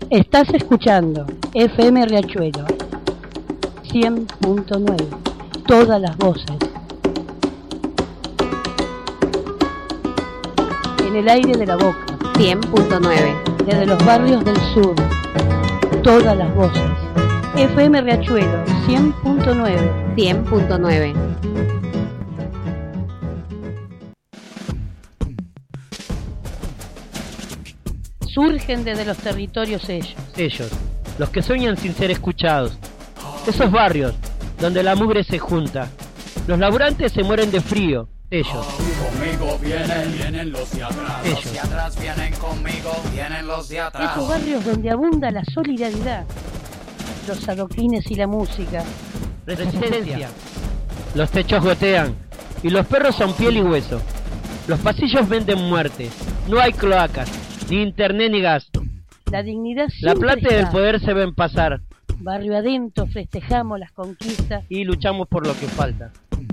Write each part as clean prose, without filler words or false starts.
Estás escuchando FM Riachuelo 100.9, todas las voces. En el aire de la boca 100.9, desde los barrios del sur, todas las voces. FM Riachuelo 100.9. 100.9. Surgen desde los territorios ellos, los que sueñan sin ser escuchados. Esos barrios donde la mugre se junta. Los laburantes se mueren de frío. Ellos. Conmigo vienen los de atrás. Ellos. Los de atrás vienen conmigo, vienen los de atrás. Esos barrios donde abunda la solidaridad, los adoquines y la música. Resistencia. Los techos gotean y los perros son piel y hueso. Los pasillos venden muerte. No hay cloacas, ni internet ni gas. La dignidad La siempre plata y el está. poder se ven pasar Barrio adentro festejamos las conquistas. y luchamos por lo que falta.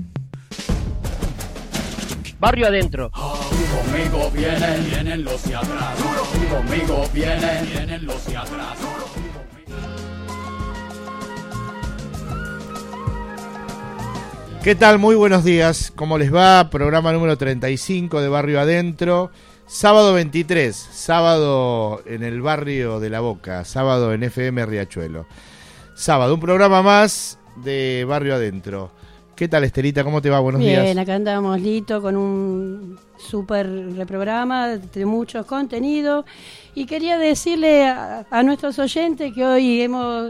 Barrio adentro. Conmigo vienen los de atrás. Conmigo vienen los de atrás. ¿Qué tal? Muy buenos días. ¿Cómo les va? Programa número 35 de Barrio Adentro. Sábado 23, sábado en el barrio de La Boca, sábado en FM Riachuelo. Sábado, un programa más de Barrio Adentro. ¿Qué tal, Estelita? ¿Cómo te va? Buenos días. Bien, acá andamos, Lito, con un súper reprograma de muchos contenidos. Y quería decirle a nuestros oyentes que hoy hemos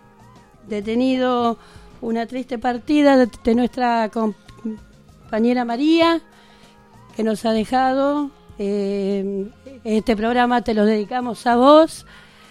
detenido una triste partida de nuestra compañera María, que nos ha dejado. Este programa te lo dedicamos a vos,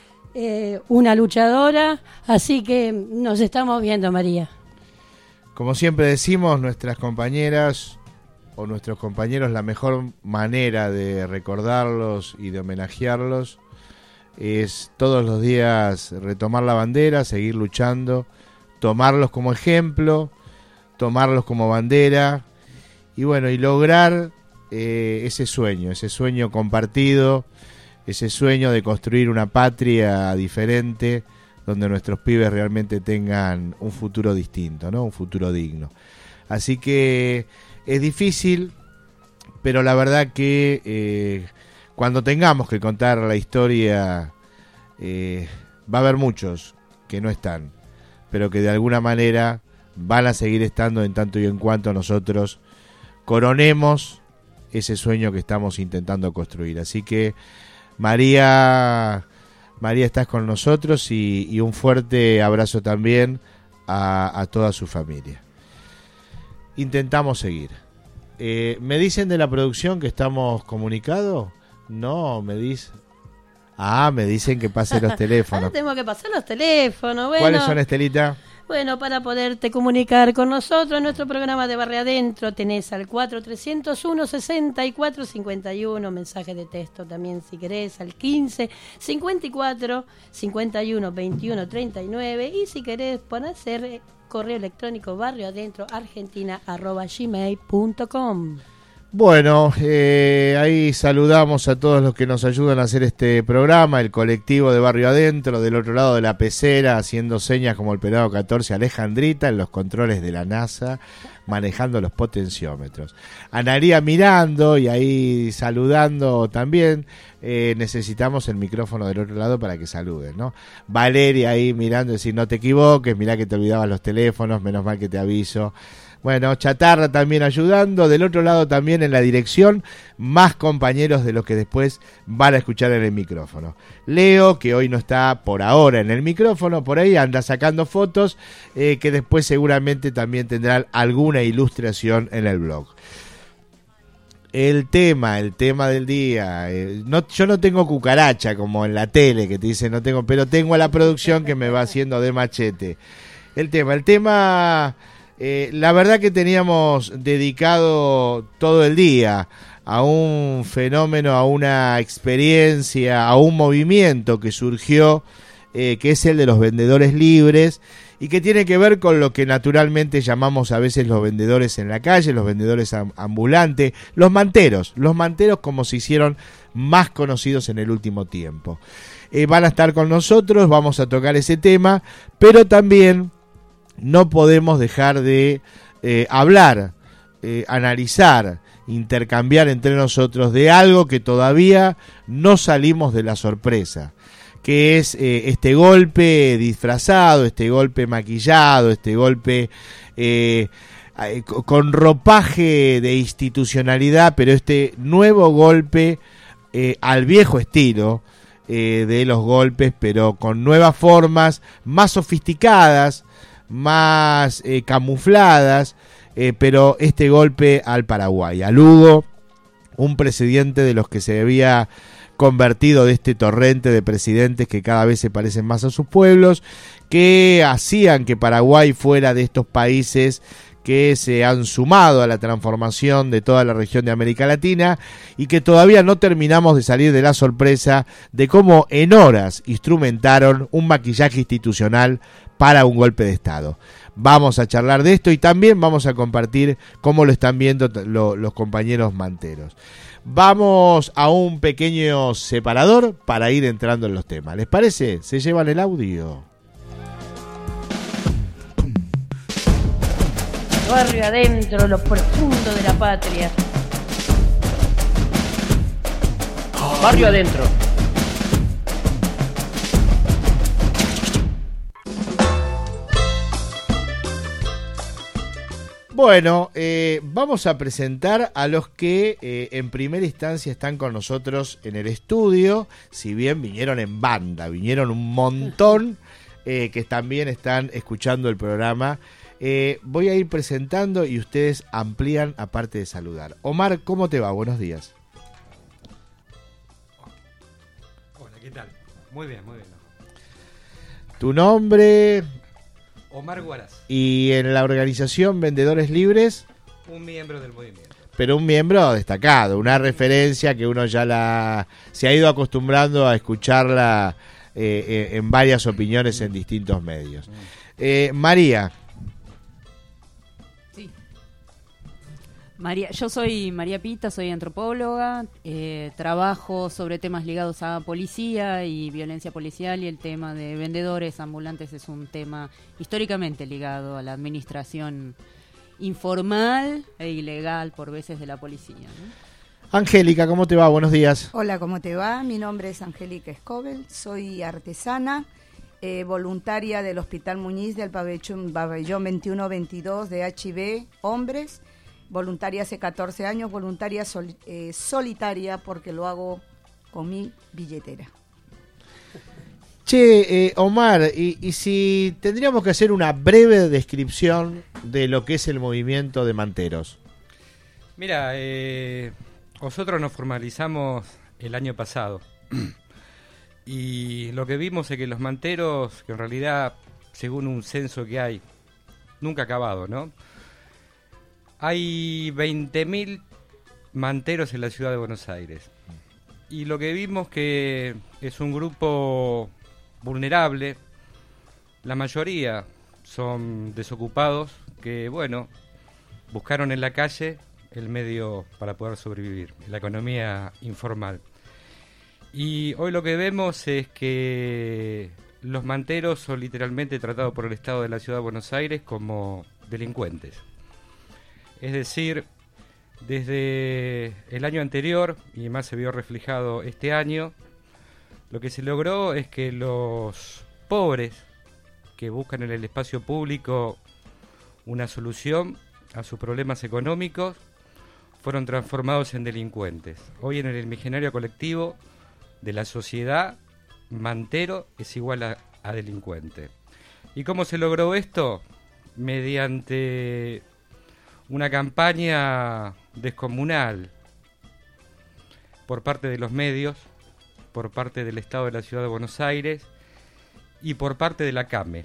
una luchadora, así que nos estamos viendo, María. Como siempre decimos, nuestras compañeras o nuestros compañeros, la mejor manera de recordarlos y de homenajearlos es todos los días retomar la bandera, seguir luchando, tomarlos como ejemplo, tomarlos como bandera y bueno, y lograr ese sueño compartido, ese sueño de construir una patria diferente donde nuestros pibes realmente tengan un futuro distinto, ¿no? Un futuro digno. Así que es difícil, pero la verdad que cuando tengamos que contar la historia va a haber muchos que no están, pero que de alguna manera van a seguir estando en tanto y en cuanto nosotros coronemos ese sueño que estamos intentando construir. Así que María, estás con nosotros y un fuerte abrazo también a toda su familia. Intentamos seguir. ¿Me dicen de la producción que estamos comunicados? No, me dicen que pase los teléfonos. Ahora tenemos que pasar los teléfonos. Bueno, ¿cuáles son, Estelita? Bueno, para poderte comunicar con nosotros en nuestro programa de Barrio Adentro tenés al 4301-6451, mensaje de texto también si querés, al 15-54-51-21-39 y si querés poner correo electrónico barrioadentroargentina@gmail.com. Bueno, ahí saludamos a todos los que nos ayudan a hacer este programa, el colectivo de Barrio Adentro, del otro lado de la pecera, haciendo señas como el pelado 14, Alejandrita, en los controles de la NASA, manejando los potenciómetros. Anaría mirando y ahí saludando también. Necesitamos el micrófono del otro lado para que saluden, ¿no? Valeria ahí mirando, decir, no te equivoques, mirá que te olvidabas los teléfonos, menos mal que te aviso. Bueno, Chatarra también ayudando, del otro lado también en la dirección, más compañeros de los que después van a escuchar en el micrófono. Leo, que hoy no está por ahora en el micrófono, por ahí anda sacando fotos, que después seguramente también tendrán alguna ilustración en el blog. El tema del día, yo no tengo cucaracha como en la tele que te dice no tengo, pero tengo a la producción que me va haciendo de machete. El tema... la verdad que teníamos dedicado todo el día a un fenómeno, a una experiencia, a un movimiento que surgió que es el de los vendedores libres y que tiene que ver con lo que naturalmente llamamos a veces los vendedores en la calle, los vendedores ambulantes, los manteros como se hicieron más conocidos en el último tiempo. Van a estar con nosotros, vamos a tocar ese tema, pero también no podemos dejar de hablar, analizar, intercambiar entre nosotros de algo que todavía no salimos de la sorpresa, que es este golpe disfrazado, este golpe maquillado, este golpe con ropaje de institucionalidad, pero este nuevo golpe al viejo estilo de los golpes, pero con nuevas formas, más sofisticadas, más camufladas, pero este golpe al Paraguay, a Lugo, un presidente de los que se había convertido de este torrente de presidentes que cada vez se parecen más a sus pueblos, que hacían que Paraguay fuera de estos países que se han sumado a la transformación de toda la región de América Latina y que todavía no terminamos de salir de la sorpresa de cómo en horas instrumentaron un maquillaje institucional para un golpe de Estado. Vamos a charlar de esto y también vamos a compartir cómo lo están viendo los compañeros manteros. Vamos a un pequeño separador para ir entrando en los temas. ¿Les parece? ¿Se llevan el audio? Barrio adentro, lo profundo de la patria. Barrio adentro. Bueno, vamos a presentar a los que en primera instancia están con nosotros en el estudio, si bien vinieron en banda, vinieron un montón que también están escuchando el programa. Voy a ir presentando y ustedes amplían aparte de saludar. Omar, ¿cómo te va? Buenos días. Hola, ¿qué tal? Muy bien, muy bien. ¿Tu nombre? Omar Guaraz. Y en la organización Vendedores Libres, Un miembro del movimiento. pero un miembro destacado, una referencia que uno ya se ha ido acostumbrando a escucharla en varias opiniones en distintos medios. María. Sí. Yo soy María Pita, soy antropóloga, trabajo sobre temas ligados a policía y violencia policial, y el tema de vendedores ambulantes es un tema históricamente ligado a la administración informal e ilegal por veces de la policía, ¿no? Angélica, ¿cómo te va? Buenos días. Hola, ¿cómo te va? Mi nombre es Angélica Escobel, soy artesana, voluntaria del Hospital Muñiz del pabellón 21-22 de HIV, hombres, voluntaria hace 14 años, voluntaria solitaria porque lo hago con mi billetera. Che, Omar, y si tendríamos que hacer una breve descripción de lo que es el movimiento de manteros. Mira, nosotros nos formalizamos el año pasado y lo que vimos es que los manteros, que en realidad, según un censo que hay, nunca acabado, ¿no? Hay 20.000 manteros en la ciudad de Buenos Aires. Y lo que vimos que es un grupo vulnerable, la mayoría son desocupados que, bueno, buscaron en la calle el medio para poder sobrevivir, la economía informal. Y hoy lo que vemos es que los manteros son literalmente tratados por el Estado de la ciudad de Buenos Aires como delincuentes. Es decir, desde el año anterior, y más se vio reflejado este año, lo que se logró es que los pobres que buscan en el espacio público una solución a sus problemas económicos fueron transformados en delincuentes. Hoy en el imaginario colectivo de la sociedad, mantero es igual a delincuente. ¿Y cómo se logró esto? Mediante una campaña descomunal por parte de los medios, por parte del Estado de la Ciudad de Buenos Aires y por parte de la CAME.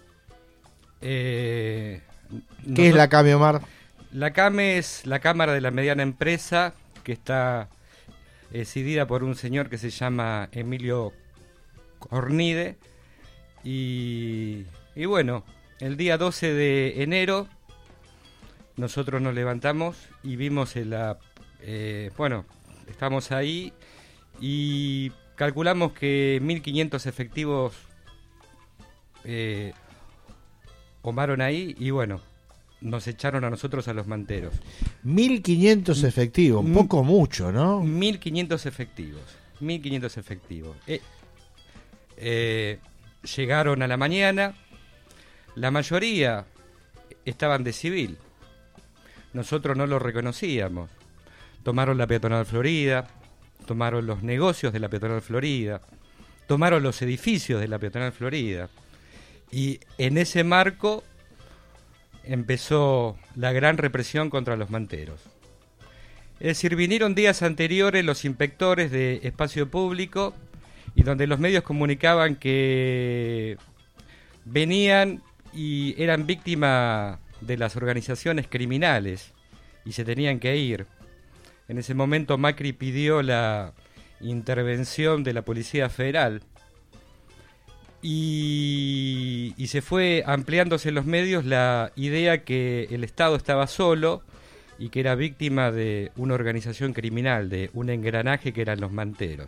¿Qué es la CAME, Omar? La CAME es la Cámara de la Mediana Empresa, que está presidida por un señor que se llama Emilio Cornide, Y bueno, el día 12 de enero nosotros nos levantamos y vimos estamos ahí y calculamos que 1.500 efectivos tomaron ahí y bueno, nos echaron a nosotros, a los manteros. 1.500 efectivos, un poco mucho, ¿no? 1.500 efectivos. Llegaron a la mañana, la mayoría estaban de civil. Nosotros no los reconocíamos. Tomaron la Peatonal Florida, tomaron los negocios de la Peatonal Florida, tomaron los edificios de la Peatonal Florida. Y en ese marco empezó la gran represión contra los manteros. Es decir, vinieron días anteriores los inspectores de espacio público y donde los medios comunicaban que venían y eran víctimas de las organizaciones criminales y se tenían que ir. En ese momento Macri pidió la intervención de la Policía Federal y se fue ampliándose en los medios la idea que el Estado estaba solo y que era víctima de una organización criminal, de un engranaje que eran los manteros.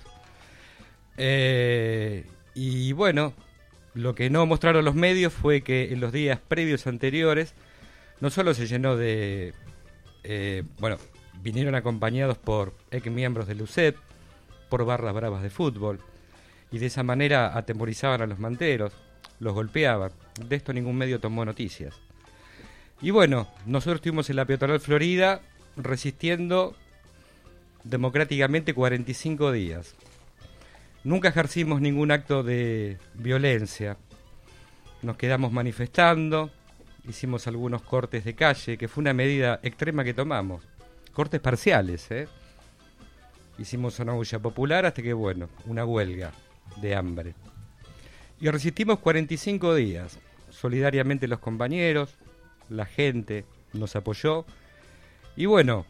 Y bueno, lo que no mostraron los medios fue que en los días previos anteriores no solo se llenó de... vinieron acompañados por ex miembros del UCEP, por barras bravas de fútbol, y de esa manera atemorizaban a los manteros, los golpeaban. De esto ningún medio tomó noticias. Y bueno, nosotros estuvimos en la Peatonal Florida resistiendo democráticamente 45 días. Nunca ejercimos ningún acto de violencia. Nos quedamos manifestando, hicimos algunos cortes de calle, que fue una medida extrema que tomamos. Cortes parciales, Hicimos una huella popular hasta que, bueno, una huelga de hambre. Y resistimos 45 días. Solidariamente los compañeros, la gente nos apoyó. Y bueno,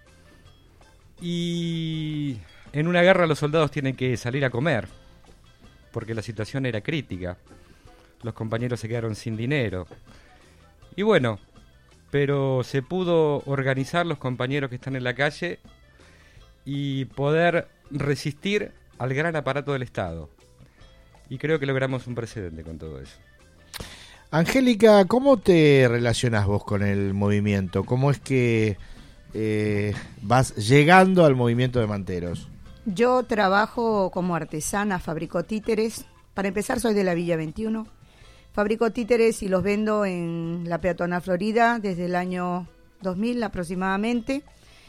y en una guerra los soldados tienen que salir a comer, porque la situación era crítica. Los compañeros se quedaron sin dinero. Y bueno, pero se pudo organizar los compañeros que están en la calle y poder resistir al gran aparato del Estado. Y creo que logramos un precedente con todo eso. Angélica, ¿cómo te relacionás vos con el movimiento? ¿Cómo es que vas llegando al movimiento de manteros? Yo trabajo como artesana, fabrico títeres. Para empezar, soy de la Villa 21. Fabrico títeres y los vendo en la Peatonal Florida desde el año 2000 aproximadamente.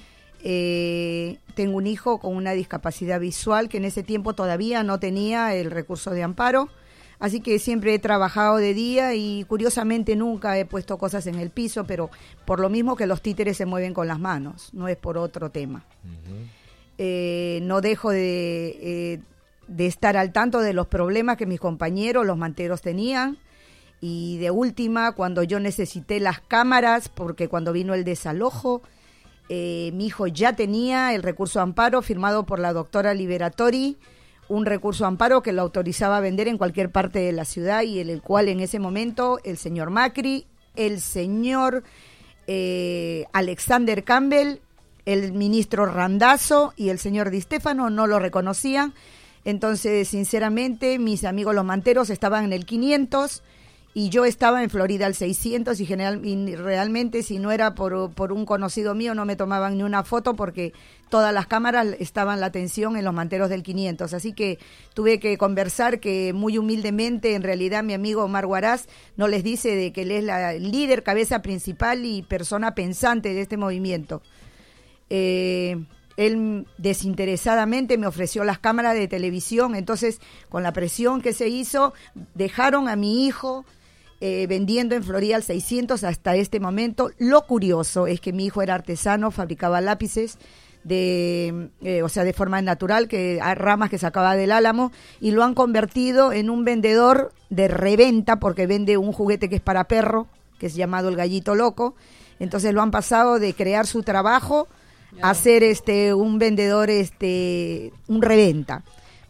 Tengo un hijo con una discapacidad visual que en ese tiempo todavía no tenía el recurso de amparo, así que siempre he trabajado de día y curiosamente nunca he puesto cosas en el piso, pero por lo mismo que los títeres se mueven con las manos, no es por otro tema. No dejo de estar al tanto de los problemas que mis compañeros, los manteros, tenían. Y de última, cuando yo necesité las cámaras, porque cuando vino el desalojo, mi hijo ya tenía el recurso de amparo firmado por la doctora Liberatori, un recurso de amparo que lo autorizaba a vender en cualquier parte de la ciudad y en el cual en ese momento el señor Macri, el señor Alexander Campbell, el ministro Randazzo y el señor Di Stefano no lo reconocían. Entonces, sinceramente, mis amigos los manteros estaban en el 500 y yo estaba en Florida al 600 y realmente si no era por un conocido mío no me tomaban ni una foto porque todas las cámaras estaban la atención en los manteros del 500. Así que tuve que conversar que muy humildemente en realidad mi amigo Omar Huaraz no les dice de que él es la líder, cabeza principal y persona pensante de este movimiento. Él desinteresadamente me ofreció las cámaras de televisión, entonces con la presión que se hizo dejaron a mi hijo vendiendo en Florida al 600 hasta este momento. Lo curioso es que mi hijo era artesano, fabricaba lápices de forma natural, ramas que sacaba del álamo, y lo han convertido en un vendedor de reventa porque vende un juguete que es para perro, que es llamado el Gallito Loco. Entonces lo han pasado de crear su trabajo a ser un vendedor, un reventa.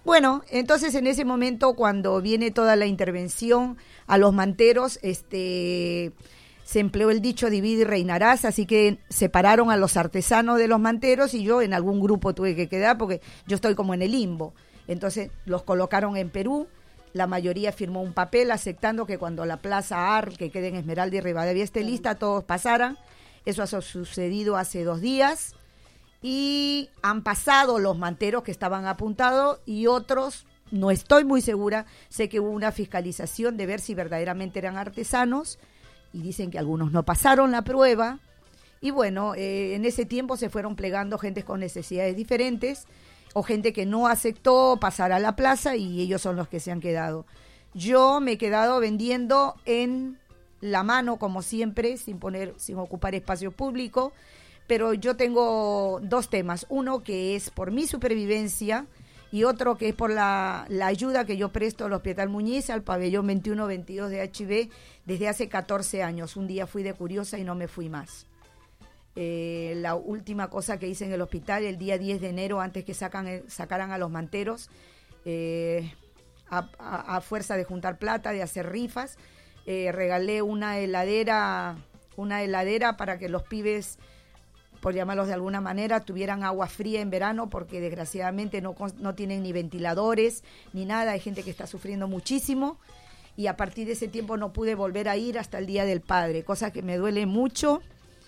Bueno, entonces en ese momento cuando viene toda la intervención a los manteros, se empleó el dicho divide y reinarás, así que separaron a los artesanos de los manteros y yo en algún grupo tuve que quedar porque yo estoy como en el limbo. Entonces los colocaron en Perú, la mayoría firmó un papel aceptando que cuando la Plaza AR, que queda en Esmeralda y Rivadavia, esté lista, todos pasaran. Eso ha sucedido hace 2 días y han pasado los manteros que estaban apuntados y otros, no estoy muy segura, sé que hubo una fiscalización de ver si verdaderamente eran artesanos y dicen que algunos no pasaron la prueba y bueno, en ese tiempo se fueron plegando gente con necesidades diferentes o gente que no aceptó pasar a la plaza y ellos son los que se han quedado. Yo me he quedado vendiendo en la mano como siempre, sin ocupar espacio público, pero yo tengo 2 temas, uno que es por mi supervivencia y otro que es por la ayuda que yo presto al Hospital Muñiz, al pabellón 21-22 de HIV desde hace 14 años. Un día fui de curiosa y no me fui más. La última cosa que hice en el hospital, el día 10 de enero, antes que sacaran a los manteros, a fuerza de juntar plata, de hacer rifas, regalé una heladera para que los pibes, por llamarlos de alguna manera, tuvieran agua fría en verano, porque desgraciadamente no tienen ni ventiladores ni nada, hay gente que está sufriendo muchísimo y a partir de ese tiempo no pude volver a ir hasta el Día del Padre, cosa que me duele mucho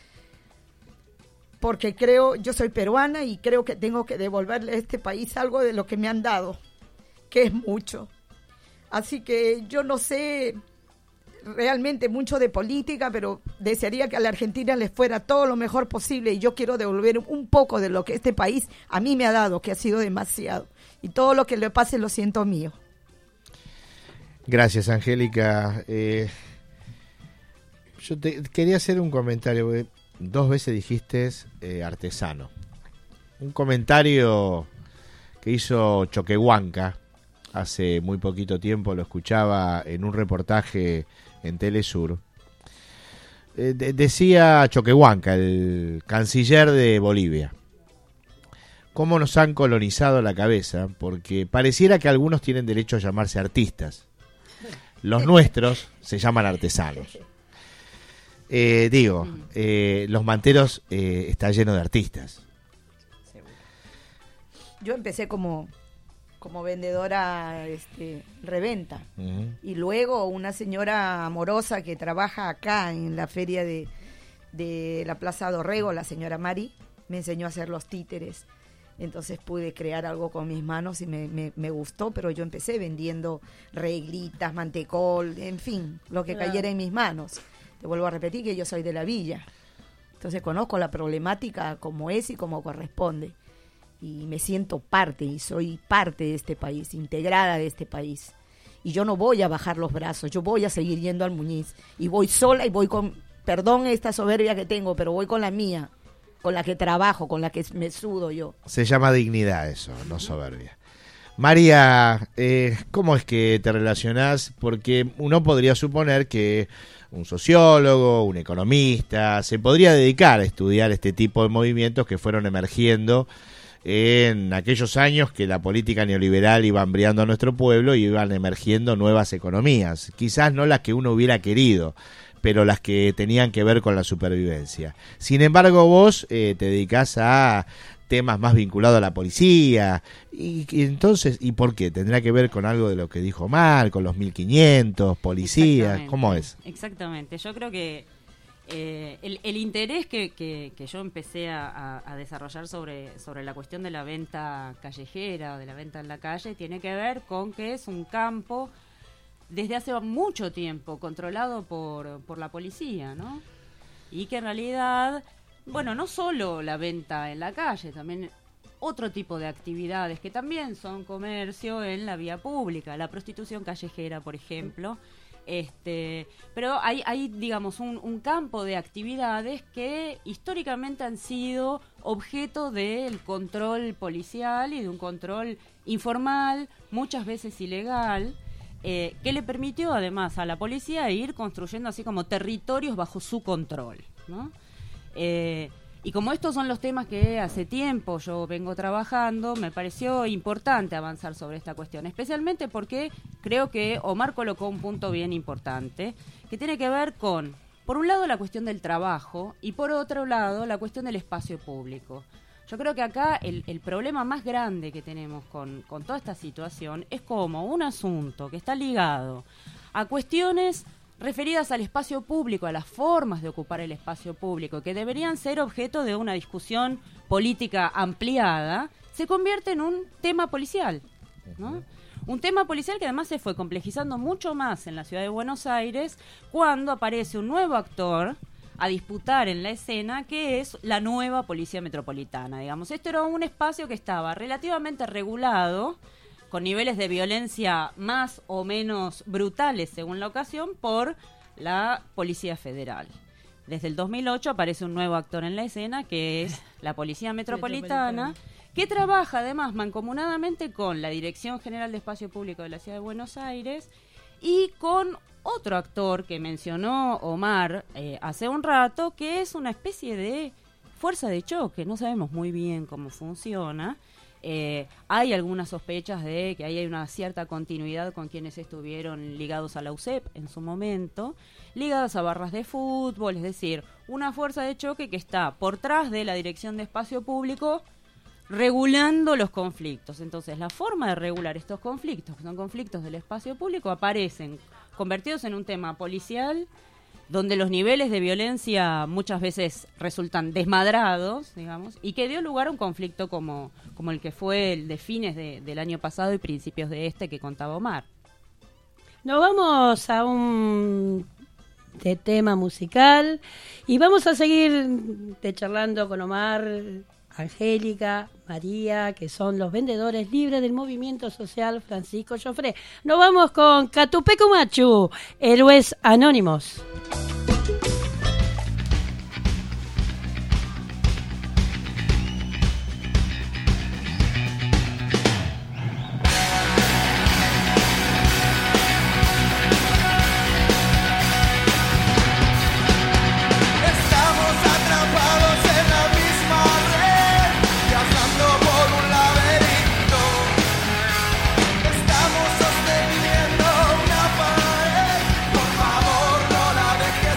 porque yo soy peruana y creo que tengo que devolverle a este país algo de lo que me han dado, que es mucho. Así que yo no sé realmente mucho de política, pero desearía que a la Argentina les fuera todo lo mejor posible y yo quiero devolver un poco de lo que este país a mí me ha dado, que ha sido demasiado. Y todo lo que le pase lo siento mío. Gracias, Angélica. Yo quería hacer un comentario, porque 2 veces dijiste artesano. Un comentario que hizo Choquehuanca hace muy poquito tiempo, lo escuchaba en un reportaje en Telesur. Decía Choquehuanca, el canciller de Bolivia, cómo nos han colonizado la cabeza, porque pareciera que algunos tienen derecho a llamarse artistas. Los nuestros se llaman artesanos. Los manteros está lleno de artistas. Yo empecé como vendedora reventa. Uh-huh. Y luego una señora amorosa que trabaja acá en la feria de la Plaza Dorrego, la señora Mari, me enseñó a hacer los títeres. Entonces pude crear algo con mis manos y me gustó, pero yo empecé vendiendo reglitas, mantecol, en fin, lo que cayera en mis manos. Te vuelvo a repetir que yo soy de la villa. Entonces conozco la problemática como es y como corresponde. Y me siento parte y soy parte de este país, integrada de este país. Y yo no voy a bajar los brazos, yo voy a seguir yendo al Muñiz. Y voy sola y voy con, perdón esta soberbia que tengo, pero voy con la mía, con la que trabajo, con la que me sudo yo. Se llama dignidad eso, no soberbia. María, ¿cómo es que te relacionás? Porque uno podría suponer que un sociólogo, un economista, se podría dedicar a estudiar este tipo de movimientos que fueron emergiendo en aquellos años que la política neoliberal iba hambriando a nuestro pueblo y iban emergiendo nuevas economías, quizás no las que uno hubiera querido, pero las que tenían que ver con la supervivencia. Sin embargo, vos te dedicás a temas más vinculados a la policía, y entonces, ¿y por qué? ¿Tendrá que ver con algo de lo que dijo Mar, con los 1500 policías? ¿Cómo es? Exactamente, yo creo que el interés que yo empecé a desarrollar sobre la cuestión de la venta callejera, de la venta en la calle, tiene que ver con que es un campo desde hace mucho tiempo controlado por la policía, ¿no? Y que en realidad, bueno, no solo la venta en la calle, también otro tipo de actividades que también son comercio en la vía pública, la prostitución callejera, por ejemplo. Pero hay digamos, un campo de actividades que históricamente han sido objeto del control policial y de un control informal, muchas veces ilegal, que le permitió además a la policía ir construyendo así como territorios bajo su control, ¿no? Y como estos son los temas que hace tiempo yo vengo trabajando, me pareció importante avanzar sobre esta cuestión, especialmente porque creo que Omar colocó un punto bien importante, que tiene que ver con, por un lado, la cuestión del trabajo y por otro lado, la cuestión del espacio público. Yo creo que acá el problema más grande que tenemos con toda esta situación es como un asunto que está ligado a cuestiones referidas al espacio público, a las formas de ocupar el espacio público, que deberían ser objeto de una discusión política ampliada, se convierte en un tema policial, ¿no? Un tema policial que además se fue complejizando mucho más en la ciudad de Buenos Aires cuando aparece un nuevo actor a disputar en la escena, que es la nueva Policía Metropolitana. Digamos, esto era un espacio que estaba relativamente regulado, con niveles de violencia más o menos brutales según la ocasión, por la Policía Federal. Desde el 2008 aparece un nuevo actor en la escena, que es la Policía Metropolitana, que trabaja además mancomunadamente con la Dirección General de Espacio Público de la Ciudad de Buenos Aires y con otro actor que mencionó Omar hace un rato, que es una especie de fuerza de choque. No sabemos muy bien cómo funciona. Hay algunas sospechas de que ahí hay una cierta continuidad con quienes estuvieron ligados a la UCEP en su momento, ligados a barras de fútbol, es decir, una fuerza de choque que está por detrás de la Dirección de Espacio Público regulando los conflictos. Entonces, la forma de regular estos conflictos, que son conflictos del espacio público, aparecen convertidos en un tema policial, donde los niveles de violencia muchas veces resultan desmadrados, digamos, y que dio lugar a un conflicto como el que fue el de fines del año pasado y principios de este que contaba Omar. Nos vamos a un tema musical y vamos a seguir charlando con Omar, Angélica, María, que son los vendedores libres del movimiento social Francisco Joffre. Nos vamos con Catupecu Machu, Héroes Anónimos. Estamos sosteniendo una pared, por favor no la dejes.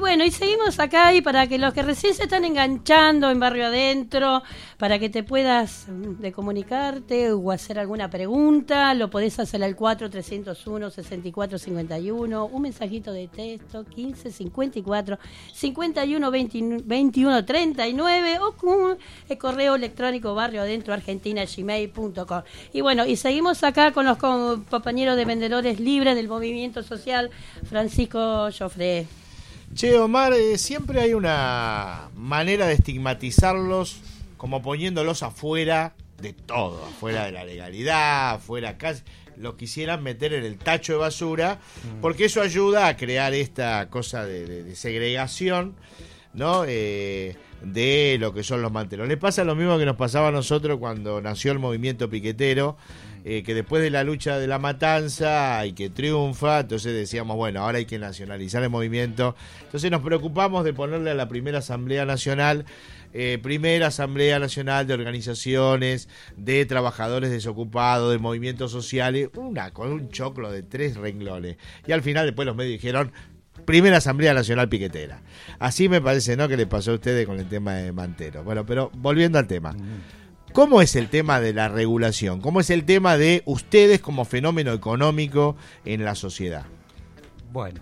bueno, y seguimos acá, y para que los que recién se están enganchando en Barrio Adentro, para que te puedas de comunicarte o hacer alguna pregunta, lo podés hacer al 4301-6451, un mensajito de texto 1554-5121-39, o con el correo electrónico barrioadentroargentina@gmail.com. Y bueno, y seguimos acá con los compañeros de Vendedores Libres del Movimiento Social, Francisco Joffre. Che, Omar, siempre hay una manera de estigmatizarlos como poniéndolos afuera de todo, afuera de la legalidad, afuera casi lo quisieran meter en el tacho de basura, porque eso ayuda a crear esta cosa de segregación, ¿no? De lo que son los manteros. Le pasa lo mismo que nos pasaba a nosotros cuando nació el movimiento piquetero, que después de la lucha de la matanza y que triunfa, entonces decíamos, bueno, ahora hay que nacionalizar el movimiento. Entonces nos preocupamos de ponerle a la primera Asamblea Nacional, primera Asamblea Nacional de Organizaciones de Trabajadores Desocupados, de Movimientos Sociales, con un choclo de 3 renglones. Y al final después los medios dijeron, primera Asamblea Nacional Piquetera. Así me parece, ¿no?, que le pasó a ustedes con el tema de Mantero. Bueno, pero volviendo al tema. ¿Cómo es el tema de la regulación? ¿Cómo es el tema de ustedes como fenómeno económico en la sociedad? Bueno,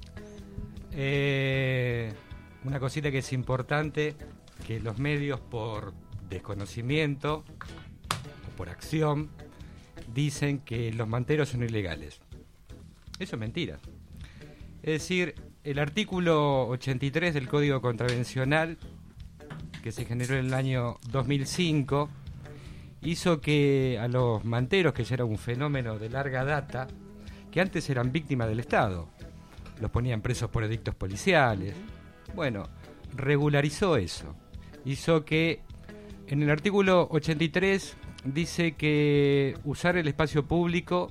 una cosita que es importante, que los medios por desconocimiento o por acción dicen que los manteros son ilegales. Eso es mentira. Es decir, el artículo 83 del Código Contravencional, que se generó en el año 2005, hizo que a los manteros, que ya era un fenómeno de larga data, que antes eran víctimas del Estado, los ponían presos por edictos policiales, bueno, regularizó eso. Hizo que en el artículo 83 dice que usar el espacio público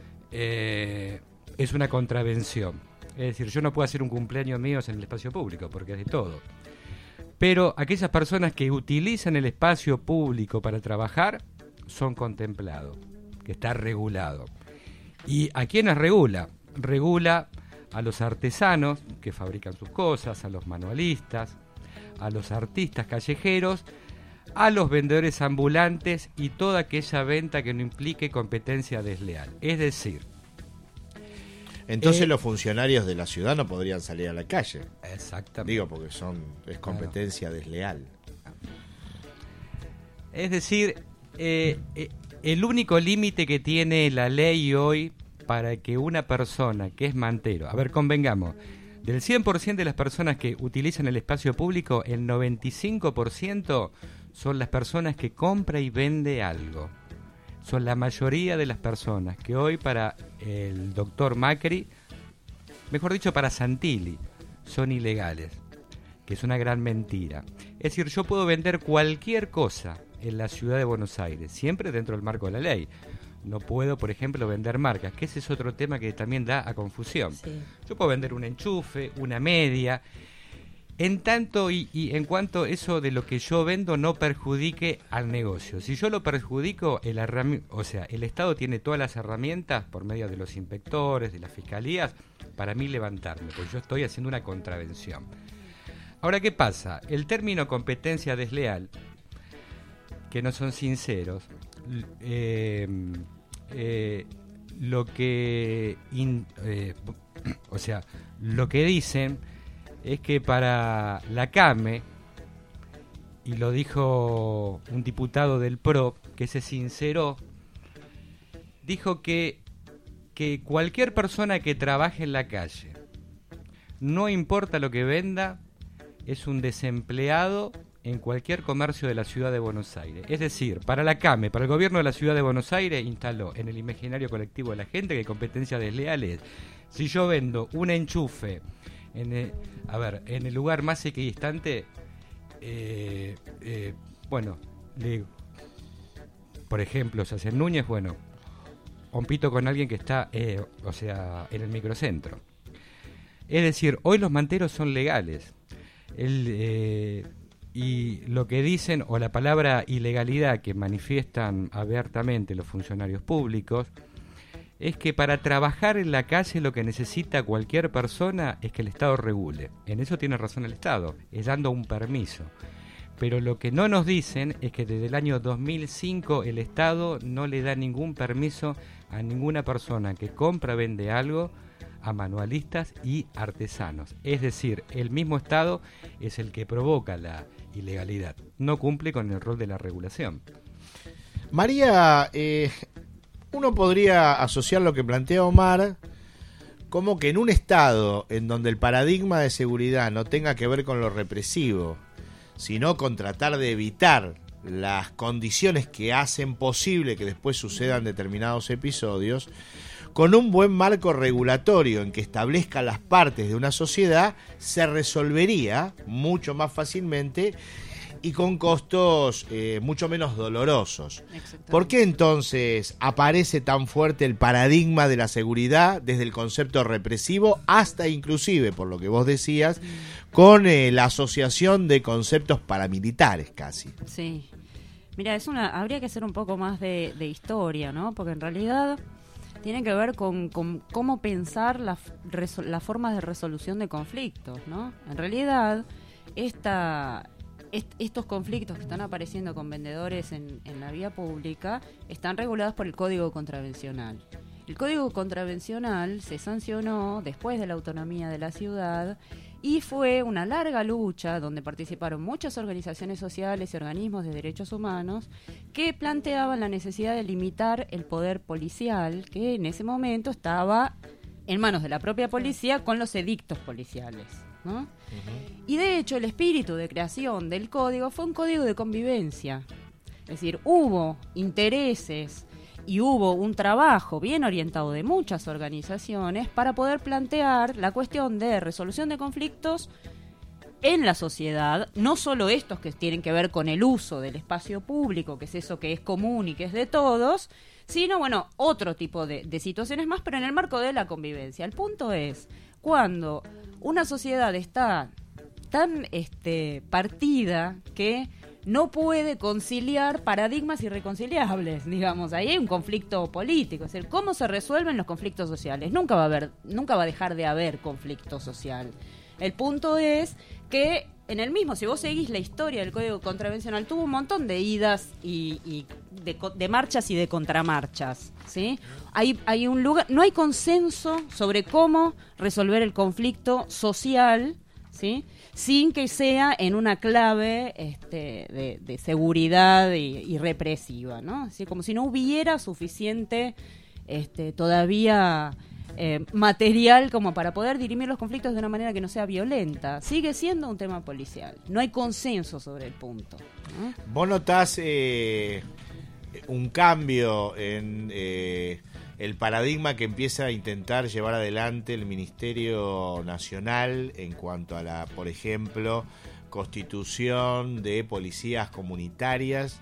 es una contravención. Es decir, yo no puedo hacer un cumpleaños mío en el espacio público, porque es de todo. Pero aquellas personas que utilizan el espacio público para trabajar son contemplados, que está regulado. ¿Y a quiénes regula? Regula a los artesanos que fabrican sus cosas, a los manualistas, a los artistas callejeros, a los vendedores ambulantes y toda aquella venta que no implique competencia desleal. Es decir, entonces los funcionarios de la ciudad no podrían salir a la calle. Exactamente. Digo, porque es competencia desleal. Es decir, el único límite que tiene la ley hoy para que una persona que es mantero, a ver, convengamos, del 100% de las personas que utilizan el espacio público, el 95% son las personas que compra y vende algo. Son la mayoría de las personas que hoy para el doctor Macri, mejor dicho para Santilli, son ilegales, que es una gran mentira. Es decir, yo puedo vender cualquier cosa en la ciudad de Buenos Aires, siempre dentro del marco de la ley. No puedo, por ejemplo, vender marcas, que ese es otro tema que también da a confusión. Sí. Yo puedo vender un enchufe, una media, en tanto y en cuanto eso de lo que yo vendo no perjudique al negocio. Si yo lo perjudico, el Estado tiene todas las herramientas por medio de los inspectores, de las fiscalías, para mí levantarme, porque yo estoy haciendo una contravención. Ahora, ¿qué pasa? El término competencia desleal, que no son sinceros, lo que dicen es que para la CAME, y lo dijo un diputado del PRO que se sinceró, dijo que cualquier persona que trabaje en la calle, no importa lo que venda, es un desempleado en cualquier comercio de la ciudad de Buenos Aires. Es decir, para la CAME, para el gobierno de la ciudad de Buenos Aires, instaló en el imaginario colectivo de la gente que competencia desleal es, si yo vendo un enchufe en el lugar más equidistante, por ejemplo, se hace en Núñez, bueno, compito con alguien que está, en el microcentro. Es decir, hoy los manteros son legales. Y lo que dicen, o la palabra ilegalidad que manifiestan abiertamente los funcionarios públicos, es que para trabajar en la calle lo que necesita cualquier persona es que el Estado regule. En eso tiene razón el Estado, es dando un permiso. Pero lo que no nos dicen es que desde el año 2005 el Estado no le da ningún permiso a ninguna persona que compra o vende algo a manualistas y artesanos. Es decir, el mismo Estado es el que provoca la ilegalidad. No cumple con el rol de la regulación. María, uno podría asociar lo que plantea Omar como que en un Estado en donde el paradigma de seguridad no tenga que ver con lo represivo, sino con tratar de evitar las condiciones que hacen posible que después sucedan determinados episodios, con un buen marco regulatorio en que establezca las partes de una sociedad, se resolvería mucho más fácilmente y con costos mucho menos dolorosos. ¿Por qué entonces aparece tan fuerte el paradigma de la seguridad desde el concepto represivo hasta inclusive, por lo que vos decías, con la asociación de conceptos paramilitares casi? Sí. Mira, habría que hacer un poco más de historia, ¿no? Porque en realidad tiene que ver con cómo pensar las formas de resolución de conflictos, ¿no? En realidad, estos conflictos que están apareciendo con vendedores en la vía pública están regulados por el Código Contravencional. El Código Contravencional se sancionó después de la autonomía de la ciudad y fue una larga lucha donde participaron muchas organizaciones sociales y organismos de derechos humanos que planteaban la necesidad de limitar el poder policial, que en ese momento estaba en manos de la propia policía con los edictos policiales, ¿no? Uh-huh. Y de hecho el espíritu de creación del código fue un código de convivencia. Es decir, hubo intereses y hubo un trabajo bien orientado de muchas organizaciones para poder plantear la cuestión de resolución de conflictos en la sociedad, no solo estos que tienen que ver con el uso del espacio público, que es eso que es común y que es de todos, sino, bueno, otro tipo de situaciones más, pero en el marco de la convivencia. El punto es, cuando una sociedad está tan partida que no puede conciliar paradigmas irreconciliables, digamos, ahí hay un conflicto político, es decir, ¿cómo se resuelven los conflictos sociales? Nunca va a dejar de haber conflicto social. El punto es que en el mismo, si vos seguís la historia del Código Contravencional, tuvo un montón de idas y de marchas y de contramarchas, ¿sí? Hay un lugar, no hay consenso sobre cómo resolver el conflicto social, ¿sí? Sin que sea en una clave de seguridad y represiva, ¿no? Así como si no hubiera suficiente todavía material como para poder dirimir los conflictos de una manera que no sea violenta. Sigue siendo un tema policial. No hay consenso sobre el punto, ¿no? ¿Vos notás un cambio en el paradigma que empieza a intentar llevar adelante el Ministerio Nacional en cuanto a la, por ejemplo, constitución de policías comunitarias,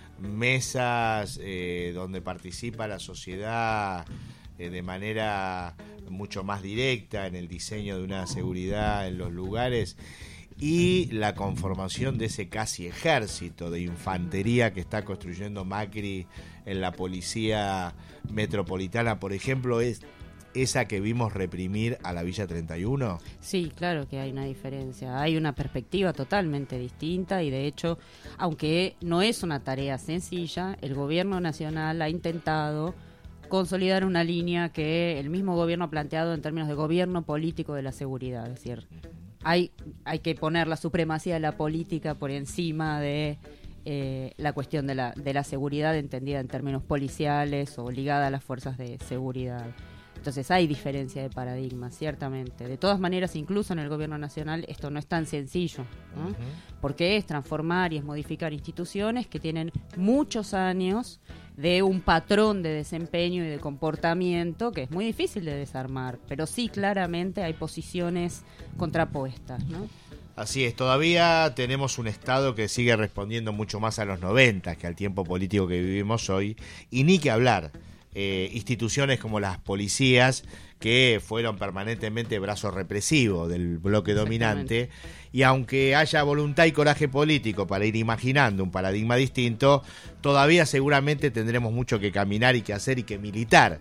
mesas donde participa la sociedad de manera mucho más directa en el diseño de una seguridad en los lugares, y la conformación de ese casi ejército de infantería que está construyendo Macri en la policía metropolitana, por ejemplo, es esa que vimos reprimir a la Villa 31? Sí, claro que hay una diferencia, hay una perspectiva totalmente distinta y de hecho, aunque no es una tarea sencilla, el gobierno nacional ha intentado consolidar una línea que el mismo gobierno ha planteado en términos de gobierno político de la seguridad, es decir, hay que poner la supremacía de la política por encima de la cuestión de la seguridad entendida en términos policiales o ligada a las fuerzas de seguridad. Entonces hay diferencia de paradigma, ciertamente. De todas maneras, incluso en el gobierno nacional esto no es tan sencillo, ¿no? Uh-huh. Porque es transformar y es modificar instituciones que tienen muchos años de un patrón de desempeño y de comportamiento que es muy difícil de desarmar, pero sí claramente hay posiciones contrapuestas, ¿no? Así es, todavía tenemos un Estado que sigue respondiendo mucho más a los 90 que al tiempo político que vivimos hoy, y ni que hablar, instituciones como las policías que fueron permanentemente brazo represivo del bloque dominante, y aunque haya voluntad y coraje político para ir imaginando un paradigma distinto, todavía seguramente tendremos mucho que caminar y que hacer y que militar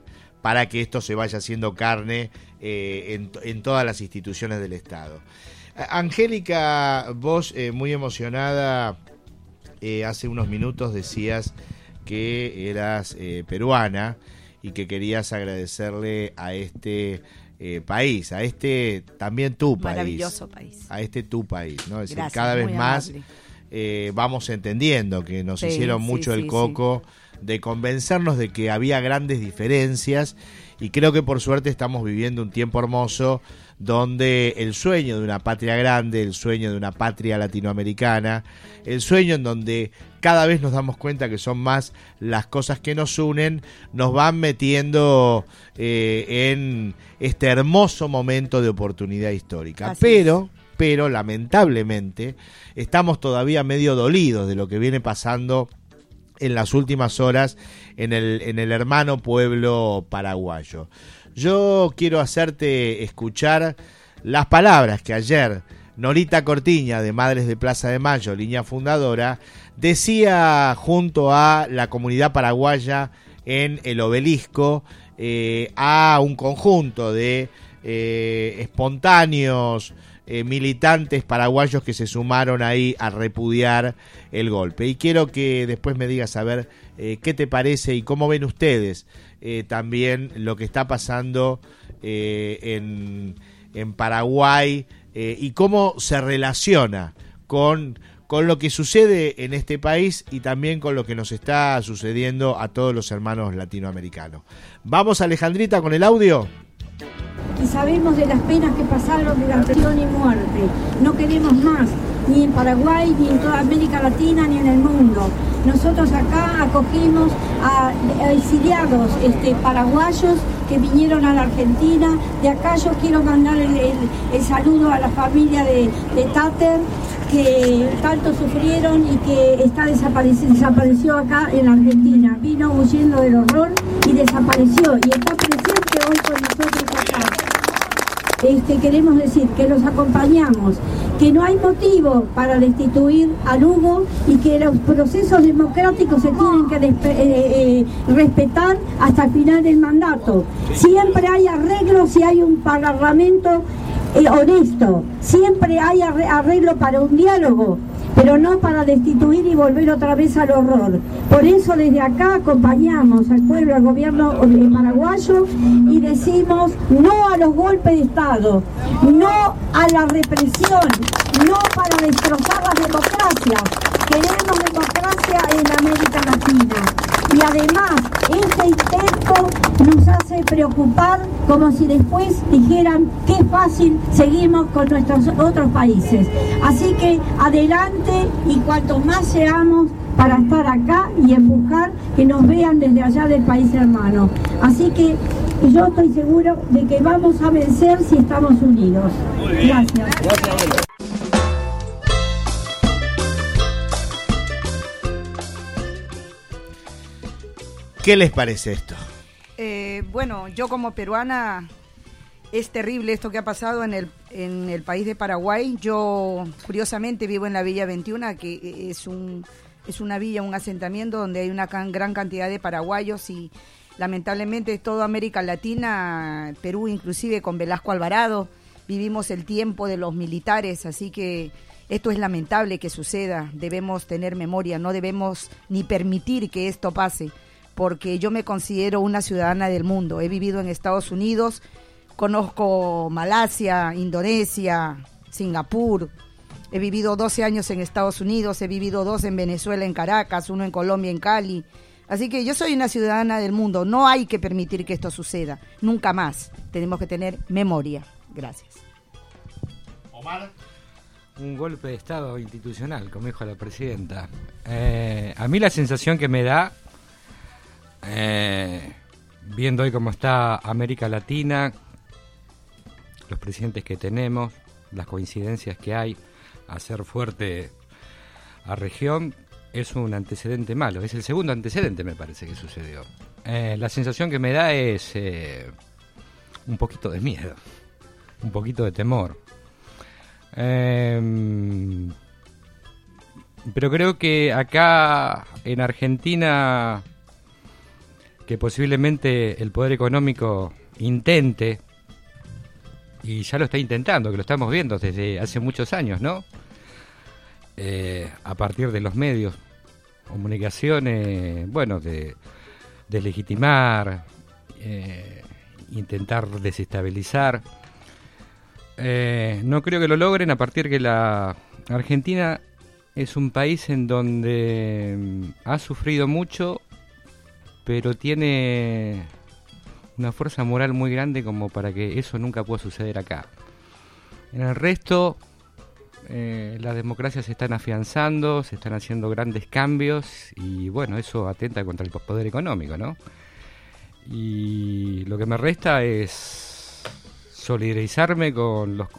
para que esto se vaya haciendo carne en todas las instituciones del Estado. Angélica, vos muy emocionada, hace unos minutos decías que eras peruana y que querías agradecerle a este país, a este también tu país. Maravilloso país. A este tu país, ¿no? Es decir, Gracias, cada vez muy más amable. vamos entendiendo que nos Sí, hicieron sí, mucho el sí, coco de convencernos de que había grandes diferencias, y creo que por suerte estamos viviendo un tiempo hermoso donde el sueño de una patria grande, el sueño de una patria latinoamericana, el sueño en donde cada vez nos damos cuenta que son más las cosas que nos unen, nos van metiendo en este hermoso momento de oportunidad histórica. Pero lamentablemente estamos todavía medio dolidos de lo que viene pasando en las últimas horas en el hermano pueblo paraguayo. Yo quiero hacerte escuchar las palabras que ayer Norita Cortiña, de Madres de Plaza de Mayo, línea fundadora, decía junto a la comunidad paraguaya en el Obelisco, a un conjunto de espontáneos militantes paraguayos que se sumaron ahí a repudiar el golpe. Y quiero que después me digas a ver qué te parece y cómo ven ustedes también lo que está pasando en Paraguay, y cómo se relaciona con lo que sucede en este país y también con lo que nos está sucediendo a todos los hermanos latinoamericanos. Vamos, Alejandrita, con el audio. Y sabemos de las penas que pasaron de prisión y muerte. No queremos más, ni en Paraguay, ni en toda América Latina, ni en el mundo. Nosotros acá acogimos a exiliados paraguayos que vinieron a la Argentina. De acá yo quiero mandar el saludo a la familia de Tater, que tanto sufrieron y que desapareció acá en la Argentina. Vino huyendo del horror y desapareció. Y está presente hoy con nosotros acá. Queremos decir que los acompañamos, que no hay motivo para destituir a Lugo y que los procesos democráticos se tienen que respetar hasta el final del mandato. Siempre hay arreglos si hay un parlamento honesto, siempre hay arreglo para un diálogo, pero no para destituir y volver otra vez al horror. Por eso desde acá acompañamos al pueblo, al gobierno paraguayo, y decimos no a los golpes de Estado, no a la represión, no para destrozar las democracias. Queremos democracia en América Latina. Y además, este intento nos hace preocupar, como si después dijeran qué fácil seguimos con nuestros otros países. Así que adelante, y cuanto más seamos para estar acá y empujar que nos vean desde allá del país hermano. Así que yo estoy seguro de que vamos a vencer si estamos unidos. Gracias. ¿Qué les parece esto? Bueno, yo como peruana, es terrible esto que ha pasado en el país de Paraguay. Yo, curiosamente, vivo en la Villa 21, que es una villa, un asentamiento donde hay una gran cantidad de paraguayos, y lamentablemente toda América Latina, Perú inclusive con Velasco Alvarado, vivimos el tiempo de los militares, así que esto es lamentable que suceda. Debemos tener memoria, no debemos ni permitir que esto pase, porque yo me considero una ciudadana del mundo. He vivido en Estados Unidos, conozco Malasia, Indonesia, Singapur. He vivido 12 años en Estados Unidos, he vivido 2 en Venezuela, en Caracas, 1 en Colombia, en Cali. Así que yo soy una ciudadana del mundo. No hay que permitir que esto suceda, nunca más. Tenemos que tener memoria. Gracias. Omar. Un golpe de Estado institucional, como dijo la presidenta. A mí la sensación que me da, viendo hoy cómo está América Latina, los presidentes que tenemos, las coincidencias que hay, hacer fuerte a región, es un antecedente malo. Es el segundo antecedente, me parece, que sucedió. La sensación que me da es un poquito de miedo, un poquito de temor. Pero creo que acá en Argentina que posiblemente el poder económico intente, y ya lo está intentando, que lo estamos viendo desde hace muchos años, ¿no? A partir de los medios, comunicaciones, bueno, de deslegitimar, intentar desestabilizar. No creo que lo logren, a partir que la Argentina es un país en donde ha sufrido mucho, pero tiene una fuerza moral muy grande como para que eso nunca pueda suceder acá. En el resto, las democracias se están afianzando, se están haciendo grandes cambios y bueno, eso atenta contra el poder económico, ¿no? Y lo que me resta es solidarizarme con los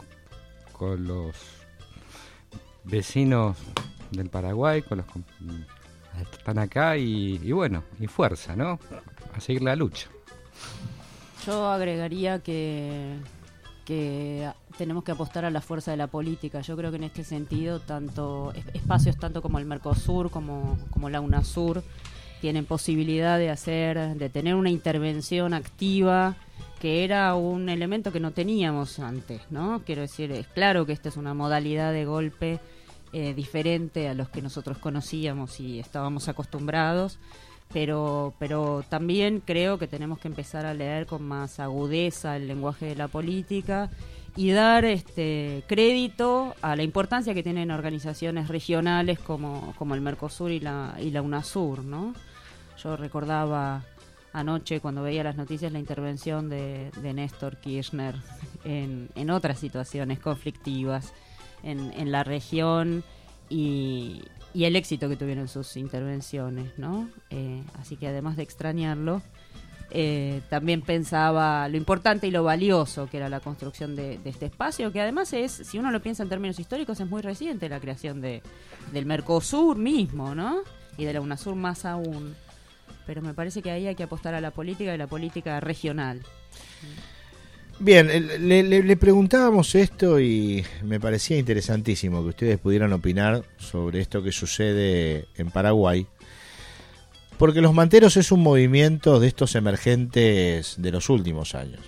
vecinos del Paraguay, con los que están acá y bueno, y fuerza, ¿no? A seguir la lucha. Yo agregaría que tenemos que apostar a la fuerza de la política. Yo creo que en este sentido, tanto espacios tanto como el Mercosur como la UNASUR tienen posibilidad de tener una intervención activa, que era un elemento que no teníamos antes, ¿no? Quiero decir, es claro que esta es una modalidad de golpe diferente a los que nosotros conocíamos y estábamos acostumbrados, pero también creo que tenemos que empezar a leer con más agudeza el lenguaje de la política y dar crédito a la importancia que tienen organizaciones regionales como el Mercosur y la UNASUR, ¿no? Yo recordaba anoche, cuando veía las noticias, la intervención de Néstor Kirchner en otras situaciones conflictivas en la región y el éxito que tuvieron sus intervenciones, ¿no? Así que además de extrañarlo, también pensaba lo importante y lo valioso que era la construcción de este espacio, que además es, si uno lo piensa en términos históricos, es muy reciente la creación del Mercosur mismo, ¿no? Y de la UNASUR más aún. Pero me parece que ahí hay que apostar a la política y la política regional. Bien, le preguntábamos esto y me parecía interesantísimo que ustedes pudieran opinar sobre esto que sucede en Paraguay, porque Los Manteros es un movimiento de estos emergentes de los últimos años.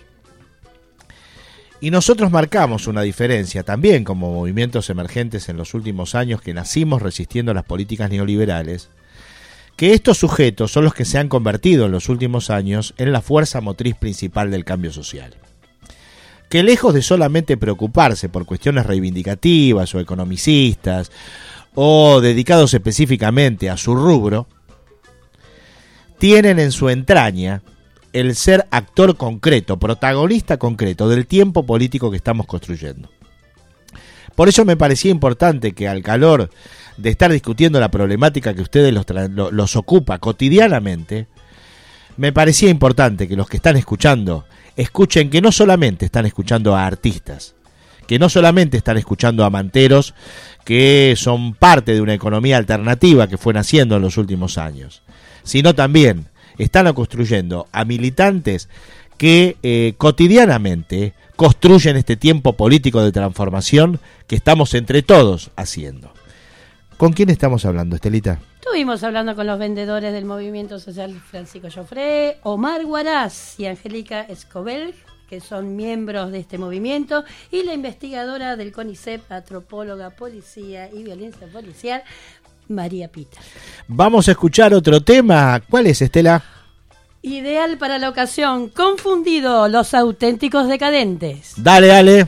Y nosotros marcamos una diferencia también como movimientos emergentes en los últimos años que nacimos resistiendo las políticas neoliberales, que estos sujetos son los que se han convertido en los últimos años en la fuerza motriz principal del cambio social. Que lejos de solamente preocuparse por cuestiones reivindicativas o economicistas o dedicados específicamente a su rubro, tienen en su entraña el ser actor concreto, protagonista concreto del tiempo político que estamos construyendo. Por eso me parecía importante que al calor de estar discutiendo la problemática que ustedes los ocupa cotidianamente, me parecía importante que los que están escuchando escuchen que no solamente están escuchando a artistas, que no solamente están escuchando a manteros que son parte de una economía alternativa que fue naciendo en los últimos años, sino también están construyendo a militantes que cotidianamente construyen este tiempo político de transformación que estamos entre todos haciendo. ¿Con quién estamos hablando, Estelita? Estuvimos hablando con los vendedores del Movimiento Social Francisco Joffre, Omar Huaraz y Angélica Escobel, que son miembros de este movimiento, y la investigadora del CONICET, antropóloga, policía y violencia policial, María Pita. Vamos a escuchar otro tema. ¿Cuál es, Estela? Ideal para la ocasión, Confundido, los auténticos decadentes. Dale, dale.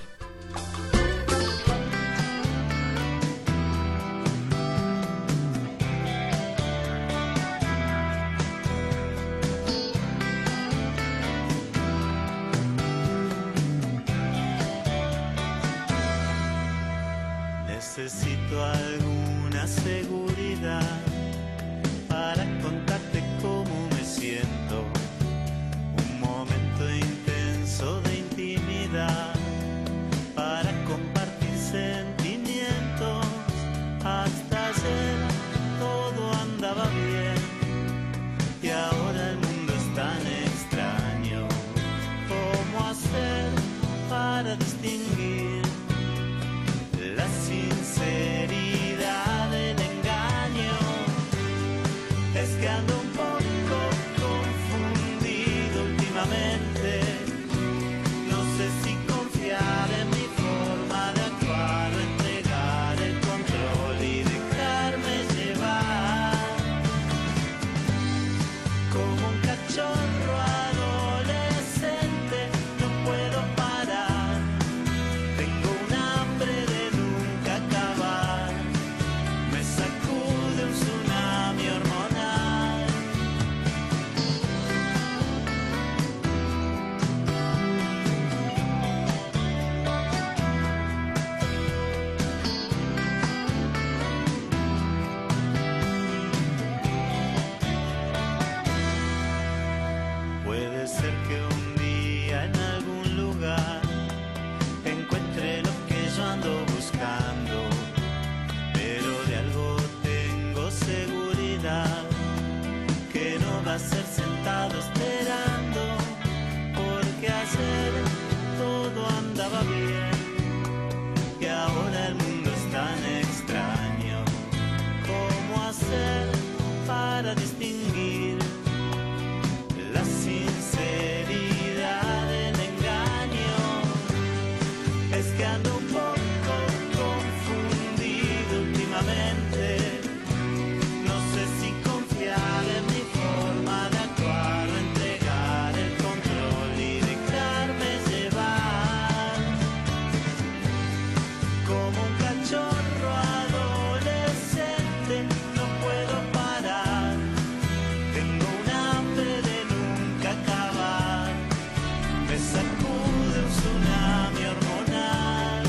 Necesito alguna seguridad para contarte cómo me siento. Un momento intenso de intimidad para compartir sentimientos. Hasta ayer todo andaba bien y ahora el mundo es tan extraño. ¿Cómo hacer para distinguir la sinceridad del engaño? Es que ando un poco confundido. últimamente. No sé si confiar en mi forma de actuar o entregar el control y dejarme llevar como un cachorro adolescente. No puedo parar, tengo un hambre de nunca acabar. Me sacude un tsunami hormonal. Puede ser que un día en algún lugar encuentre lo que yo ando buscando, pero de algo tengo seguridad, que no va a ser sentado esperando, porque ayer todo andaba bien y ahora el mundo es tan extraño. ¿Cómo hacer para distinguir la sinceridad del engaño? Es que ando un poco confundido últimamente. No sé si confiar en mi forma de actuar o entregar el control y dejarme llevar como un cachorro adolescente. No puedo parar, tengo un hambre de nunca acabar. Me sacude un tsunami hormonal.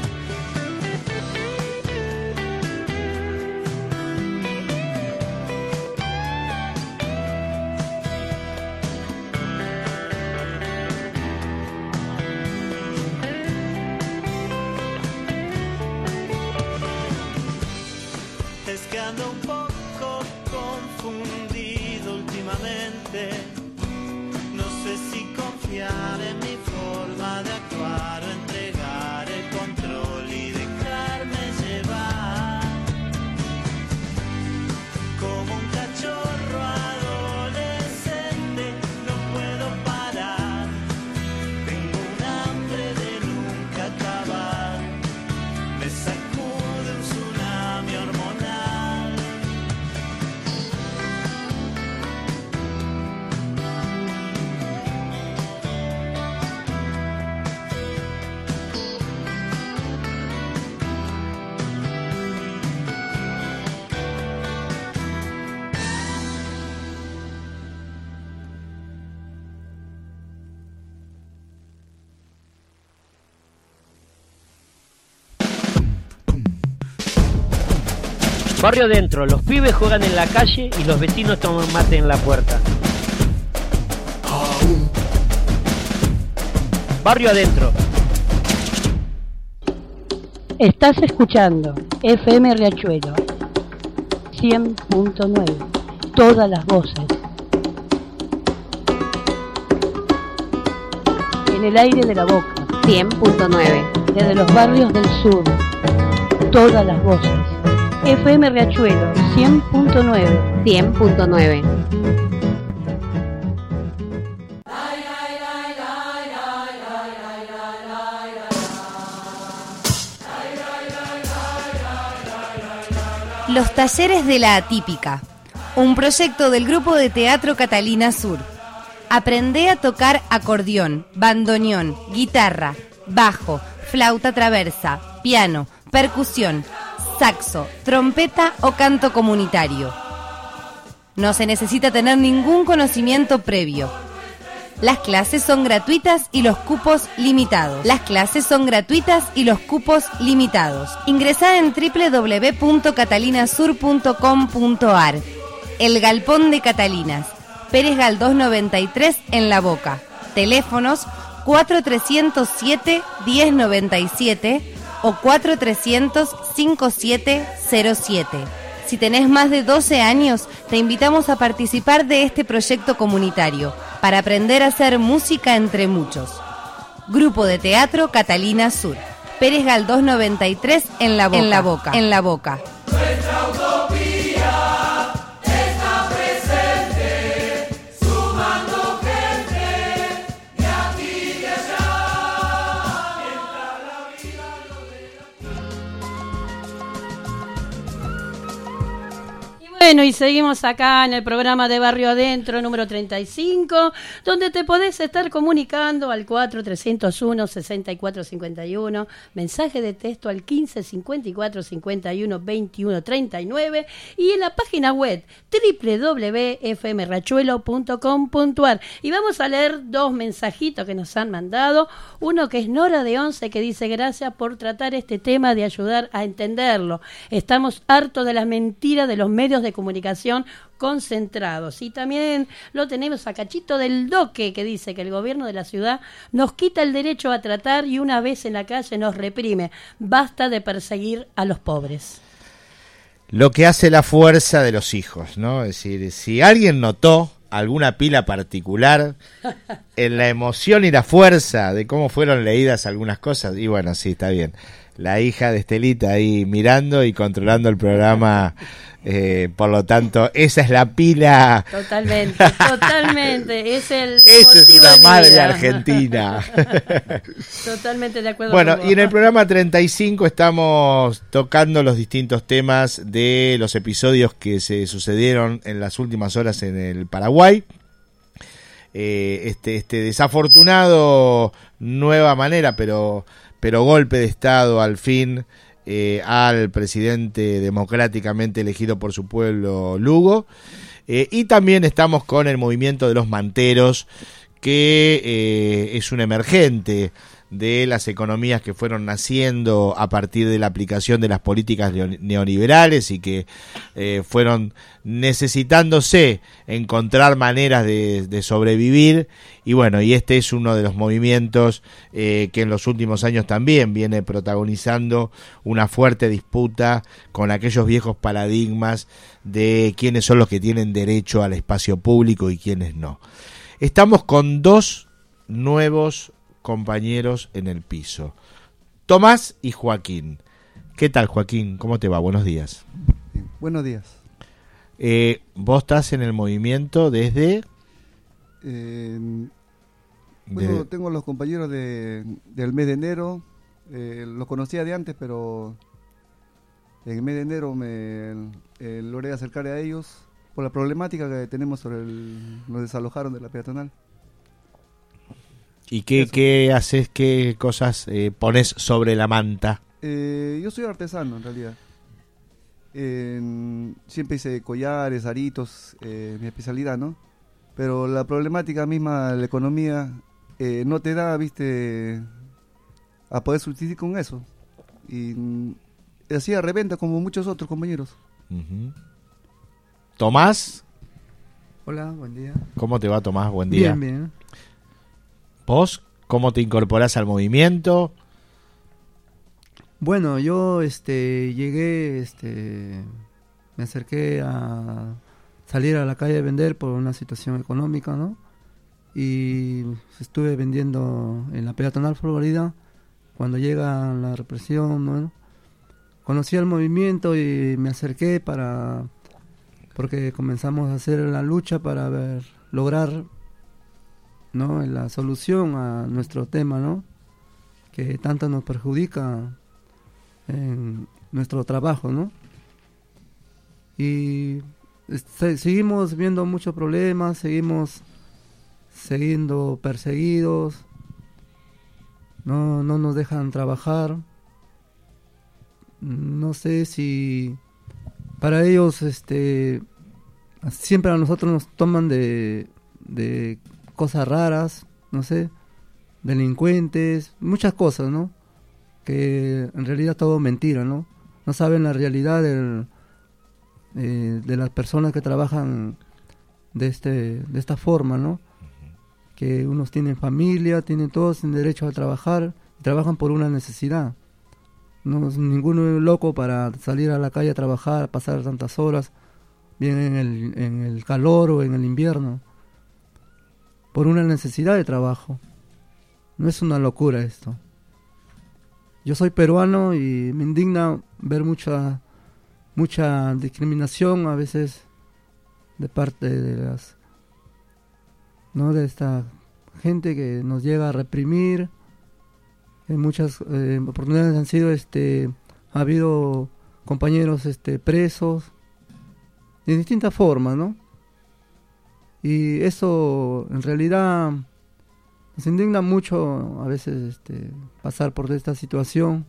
Es que ando un poco confundido últimamente. No sé si confiar en mi forma de actuar o entregar el control y dejarme llevar como un cachorro adolescente. No puedo parar, tengo un hambre de nunca acabar. Me sacude un tsunami hormonal. Barrio adentro, los pibes juegan en la calle y los vecinos toman mate en la puerta. Barrio adentro. Estás escuchando FM Riachuelo 100.9. Todas las voces. En el aire de la boca. 100.9. Desde los barrios del sur. Todas las voces. FM Riachuelo 100.9. 100.9. Los talleres de la atípica, un proyecto del grupo de teatro Catalina Sur. Aprende a tocar acordeón, bandoneón, guitarra, bajo, flauta traversa, piano, percusión, saxo, trompeta o canto comunitario. No se necesita tener ningún conocimiento previo. Las clases son gratuitas y los cupos limitados. Ingresá en www.catalinasur.com.ar. El Galpón de Catalinas, Pérez Galdós 93 en La Boca. Teléfonos 4307-1097 o 4300-5707. Si tenés más de 12 años, te invitamos a participar de este proyecto comunitario para aprender a hacer música entre muchos. Grupo de Teatro Catalina Sur, Pérez Galdós 93 en La Boca. Nuestra utopía está presente, sumando gente Bueno, y seguimos acá en el programa de Barrio Adentro número 35, donde te podés estar comunicando al 4301-6451, mensaje de texto al 1554-51-21-39 y en la página web www.fmrachuelo.com.ar. Y vamos a leer 2 mensajitos que nos han mandado. Uno que es Nora de 11, que dice: gracias por tratar este tema, de ayudar a entenderlo. Estamos hartos de las mentiras de los medios de comunicación concentrados. Y también lo tenemos a Cachito del Doque, que dice que el gobierno de la ciudad nos quita el derecho a tratar y una vez en la calle nos reprime. Basta de perseguir a los pobres. Lo que hace la fuerza de los hijos, ¿no? Es decir, si alguien notó alguna pila particular en la emoción y la fuerza de cómo fueron leídas algunas cosas, y bueno, sí, está bien. La hija de Estelita ahí mirando y controlando el programa, por lo tanto, esa es la pila. Totalmente, totalmente. Esa es una madre argentina. Totalmente de acuerdo. Bueno, y en el programa 35 estamos tocando los distintos temas de los episodios que se sucedieron en las últimas horas en el Paraguay. Este desafortunado, nueva manera, pero golpe de Estado al fin al presidente democráticamente elegido por su pueblo, Lugo. Y también estamos con el movimiento de los manteros, que es un emergente de las economías que fueron naciendo a partir de la aplicación de las políticas neoliberales y que fueron necesitándose encontrar maneras de sobrevivir. Y bueno, y este es uno de los movimientos que en los últimos años también viene protagonizando una fuerte disputa con aquellos viejos paradigmas de quiénes son los que tienen derecho al espacio público y quiénes no. Estamos con 2 nuevos compañeros en el piso, Tomás y Joaquín. ¿Qué tal, Joaquín? ¿Cómo te va? Buenos días. Buenos días. Vos estás en el movimiento desde... Bueno, tengo los compañeros del mes de enero, los conocía de antes, pero en el mes de enero me logré acercar a ellos por la problemática que tenemos sobre nos desalojaron de la peatonal. ¿Y qué haces, qué cosas pones sobre la manta? Yo soy artesano, en realidad. Siempre hice collares, aritos, mi especialidad, ¿no? Pero la problemática misma de la economía no te da, viste, a poder subsistir con eso. Y hacía reventa como muchos otros compañeros. Uh-huh. Tomás. Hola, buen día. ¿Cómo te va, Tomás? Buen día. Bien, bien. ¿Vos cómo te incorporás al movimiento? Bueno, yo llegué, me acerqué a salir a la calle a vender por una situación económica, ¿no? Y estuve vendiendo en la peatonal Florida. Cuando llega la represión, bueno, conocí el movimiento y me acerqué porque comenzamos a hacer la lucha para lograr, ¿no?, la solución a nuestro tema, ¿no?, que tanto nos perjudica en nuestro trabajo, ¿no? Y seguimos viendo muchos problemas, seguimos siendo perseguidos, no nos dejan trabajar. No sé si para ellos siempre a nosotros nos toman de cosas raras, no sé, delincuentes, muchas cosas, ¿no? Que en realidad todo mentira, ¿no? No saben la realidad de las personas que trabajan de esta forma, ¿no? Que unos tienen familia, tienen todos derecho a trabajar, trabajan por una necesidad. No es ninguno loco para salir a la calle a trabajar, pasar tantas horas, bien en el calor o en el invierno, por una necesidad de trabajo. No es una locura esto. Yo soy peruano y me indigna ver mucha discriminación a veces de parte de de esta gente que nos llega a reprimir. En muchas oportunidades han sido ha habido compañeros presos de distintas formas, ¿no? Y eso en realidad nos indigna mucho a veces pasar por esta situación,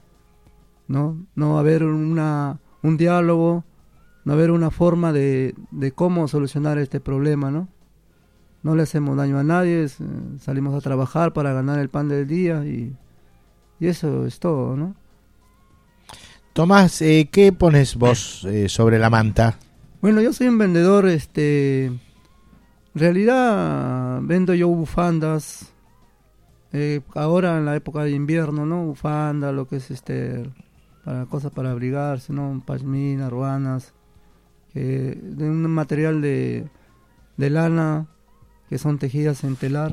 no haber un diálogo, no haber una forma de cómo solucionar este problema, no le hacemos daño a nadie, salimos a trabajar para ganar el pan del día y eso es todo, ¿no? Tomás, ¿qué pones vos sobre la manta? Bueno, yo soy un vendedor, en realidad vendo yo bufandas, ahora en la época de invierno, ¿no? Bufanda, lo que es para cosas para abrigarse, ¿no? Pashmina, ruanas, de un material de lana que son tejidas en telar.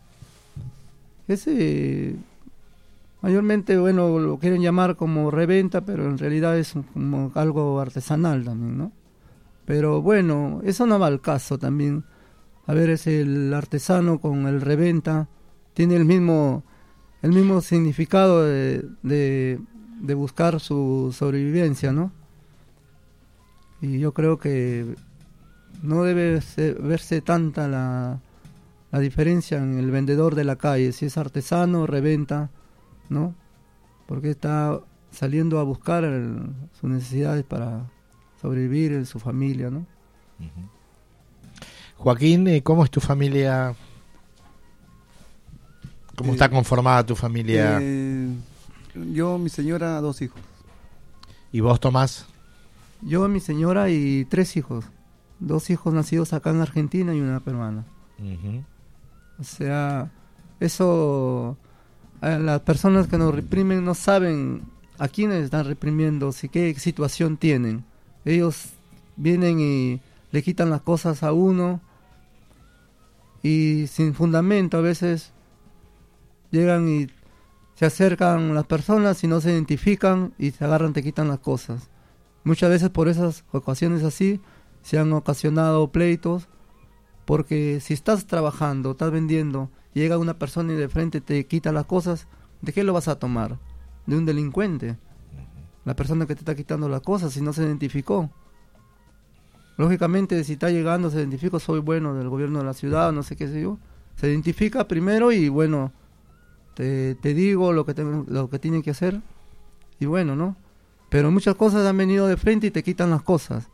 Ese mayormente, bueno, lo quieren llamar como reventa, pero en realidad es como algo artesanal también, ¿no? Pero bueno, eso no va al caso también. A ver, es el artesano con el reventa, tiene el mismo significado de buscar su sobrevivencia, ¿no? Y yo creo que no debe verse tanta la diferencia en el vendedor de la calle, si es artesano o reventa, ¿no? Porque está saliendo a buscar sus necesidades para sobrevivir en su familia, ¿no? Uh-huh. Joaquín, ¿cómo es tu familia? ¿Cómo está conformada tu familia? Yo, mi señora, 2 hijos. ¿Y vos, Tomás? Yo, mi señora y 3 hijos. 2 hijos nacidos acá en Argentina y una peruana. Uh-huh. O sea, eso... Las personas que nos reprimen no saben a quiénes están reprimiendo, qué situación tienen. Ellos vienen y le quitan las cosas a uno y sin fundamento a veces llegan y se acercan las personas y no se identifican y se agarran, te quitan las cosas. Muchas veces por esas ocasiones así se han ocasionado pleitos, porque si estás trabajando, estás vendiendo, llega una persona y de frente te quita las cosas, ¿de qué lo vas a tomar? De un delincuente. La persona que te está quitando las cosas, si no se identificó. Lógicamente, si está llegando, se identifica, soy bueno del gobierno de la ciudad, no sé qué sé yo. Se identifica primero y bueno, te digo lo que tienen que hacer. Y bueno, ¿no? Pero muchas cosas han venido de frente y te quitan las cosas.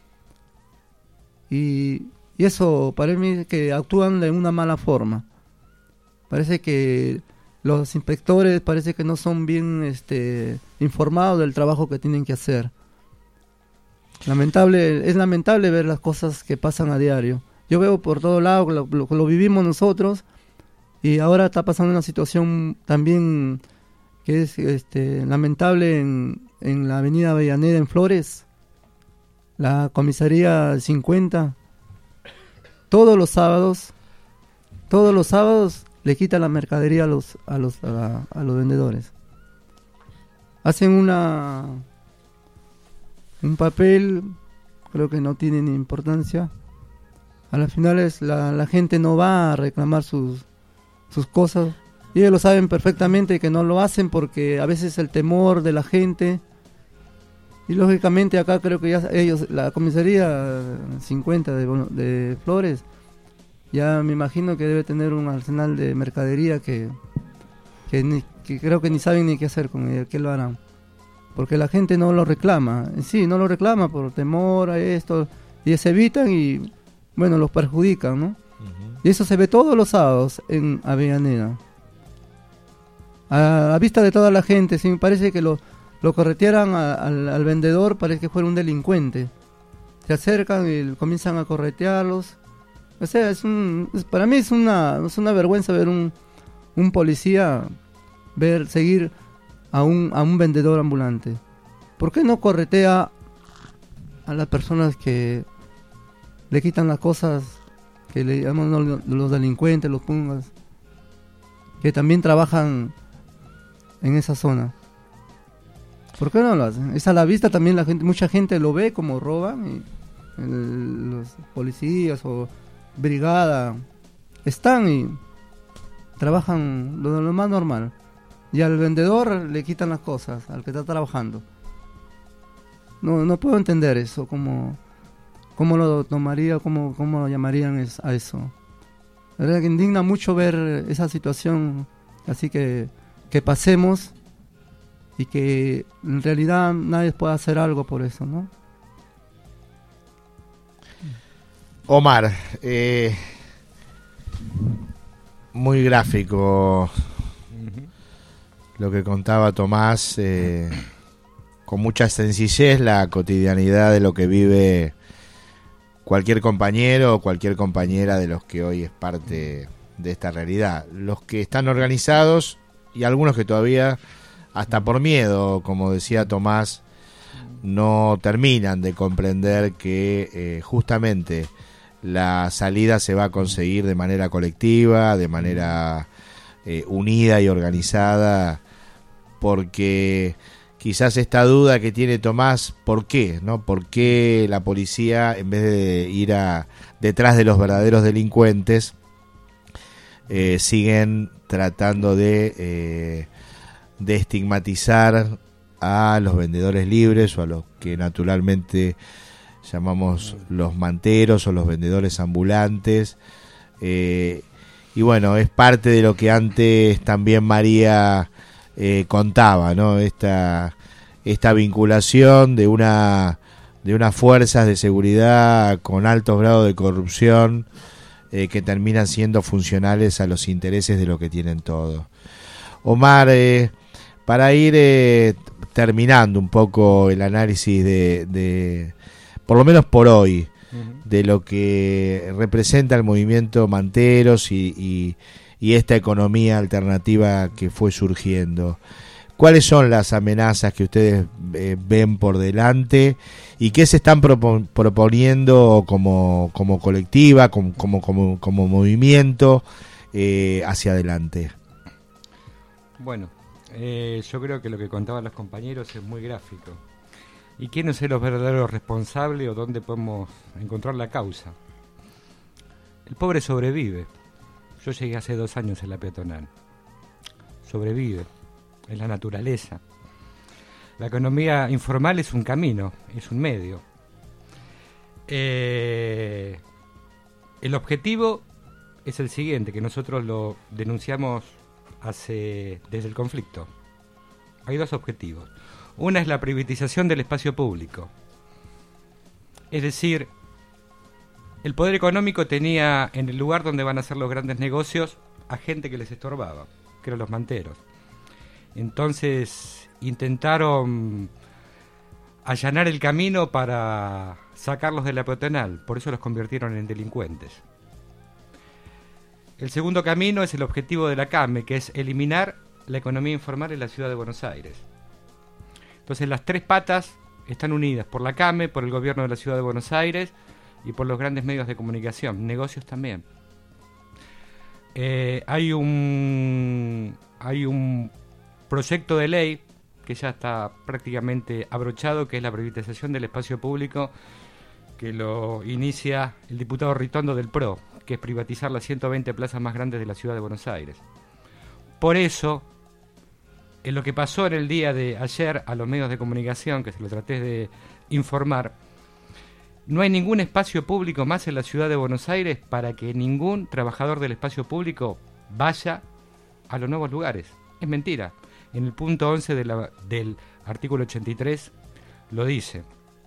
Y eso para mí es que actúan de una mala forma. Parece que los inspectores parece que no son bien informados del trabajo que tienen que hacer. Es lamentable ver las cosas que pasan a diario. Yo veo por todo lado, lo vivimos nosotros, y ahora está pasando una situación también que es lamentable en la avenida Avellaneda en Flores, la comisaría 50. Todos los sábados le quitan la mercadería a los vendedores. Hacen un papel, creo que no tiene ni importancia. A las finales la gente no va a reclamar sus cosas. Y ellos lo saben perfectamente que no lo hacen porque a veces el temor de la gente. Y lógicamente acá creo que ya la comisaría 50 de Flores, ya me imagino que debe tener un arsenal de mercadería que creo que ni saben ni qué hacer con ella, qué lo harán. Porque la gente no lo reclama, sí, no lo reclama por temor a esto, y se evitan y, bueno, los perjudican, ¿no? Uh-huh. Y eso se ve todos los sábados en Avellaneda. A vista de toda la gente, sí, me parece que lo corretearan al vendedor, parece que fuera un delincuente. Se acercan y comienzan a corretearlos. O sea, para mí es una vergüenza ver un policía seguir a un vendedor ambulante. ¿Por qué no corretea a las personas que le quitan las cosas, que le llaman los delincuentes, los pungas, que también trabajan en esa zona? ¿Por qué no lo hacen? Es a la vista también, mucha gente lo ve como roban, y los policías o brigada están y trabajan lo más normal, y al vendedor le quitan las cosas, al que está trabajando. No puedo entender eso, como ¿cómo lo tomaría, cómo lo llamarían a eso? La verdad que indigna mucho ver esa situación, así que pasemos y que en realidad nadie pueda hacer algo por eso, ¿no? Omar, muy gráfico lo que contaba Tomás, con mucha sencillez la cotidianidad de lo que vive cualquier compañero o cualquier compañera de los que hoy es parte de esta realidad. Los que están organizados y algunos que todavía, hasta por miedo, como decía Tomás, no terminan de comprender que justamente la salida se va a conseguir de manera colectiva, de manera unida y organizada, porque quizás esta duda que tiene Tomás, ¿por qué? ¿No? ¿Por qué la policía, en vez de ir detrás de los verdaderos delincuentes, siguen tratando de estigmatizar a los vendedores libres o a los que naturalmente llamamos los manteros o los vendedores ambulantes? Y bueno, es parte de lo que antes también María contaba, ¿no? Esta vinculación de unas fuerzas de seguridad con altos grados de corrupción que terminan siendo funcionales a los intereses de lo que tienen todos. Omar, para ir terminando un poco el análisis de por lo menos por hoy, de lo que representa el movimiento Manteros y esta economía alternativa que fue surgiendo, ¿cuáles son las amenazas que ustedes ven por delante y qué se están proponiendo como colectiva, como movimiento hacia adelante? Bueno, yo creo que lo que contaban los compañeros es muy gráfico. ¿Y quiénes son los verdaderos responsables o dónde podemos encontrar la causa? El pobre sobrevive. Yo llegué hace 2 años en la peatonal. Sobrevive. Es la naturaleza. La economía informal es un camino, es un medio. El objetivo es el siguiente, que nosotros lo denunciamos desde el conflicto. Hay 2 objetivos. Una es la privatización del espacio público. Es decir, el poder económico tenía en el lugar donde van a hacer los grandes negocios a gente que les estorbaba, que eran los manteros. Entonces intentaron allanar el camino para sacarlos de la peatonal, por eso los convirtieron en delincuentes. El segundo camino es el objetivo de la CAME, que es eliminar la economía informal en la ciudad de Buenos Aires. Entonces las 3 patas están unidas por la CAME, por el gobierno de la ciudad de Buenos Aires y por los grandes medios de comunicación, negocios también. Hay un proyecto de ley que ya está prácticamente abrochado, que es la privatización del espacio público, que lo inicia el diputado Ritondo del PRO, que es privatizar las 120 plazas más grandes de la ciudad de Buenos Aires. Por eso, en lo que pasó en el día de ayer a los medios de comunicación, que se lo traté de informar, no hay ningún espacio público más en la ciudad de Buenos Aires para que ningún trabajador del espacio público vaya a los nuevos lugares. Es mentira. En el punto 11 del artículo 83 lo dice.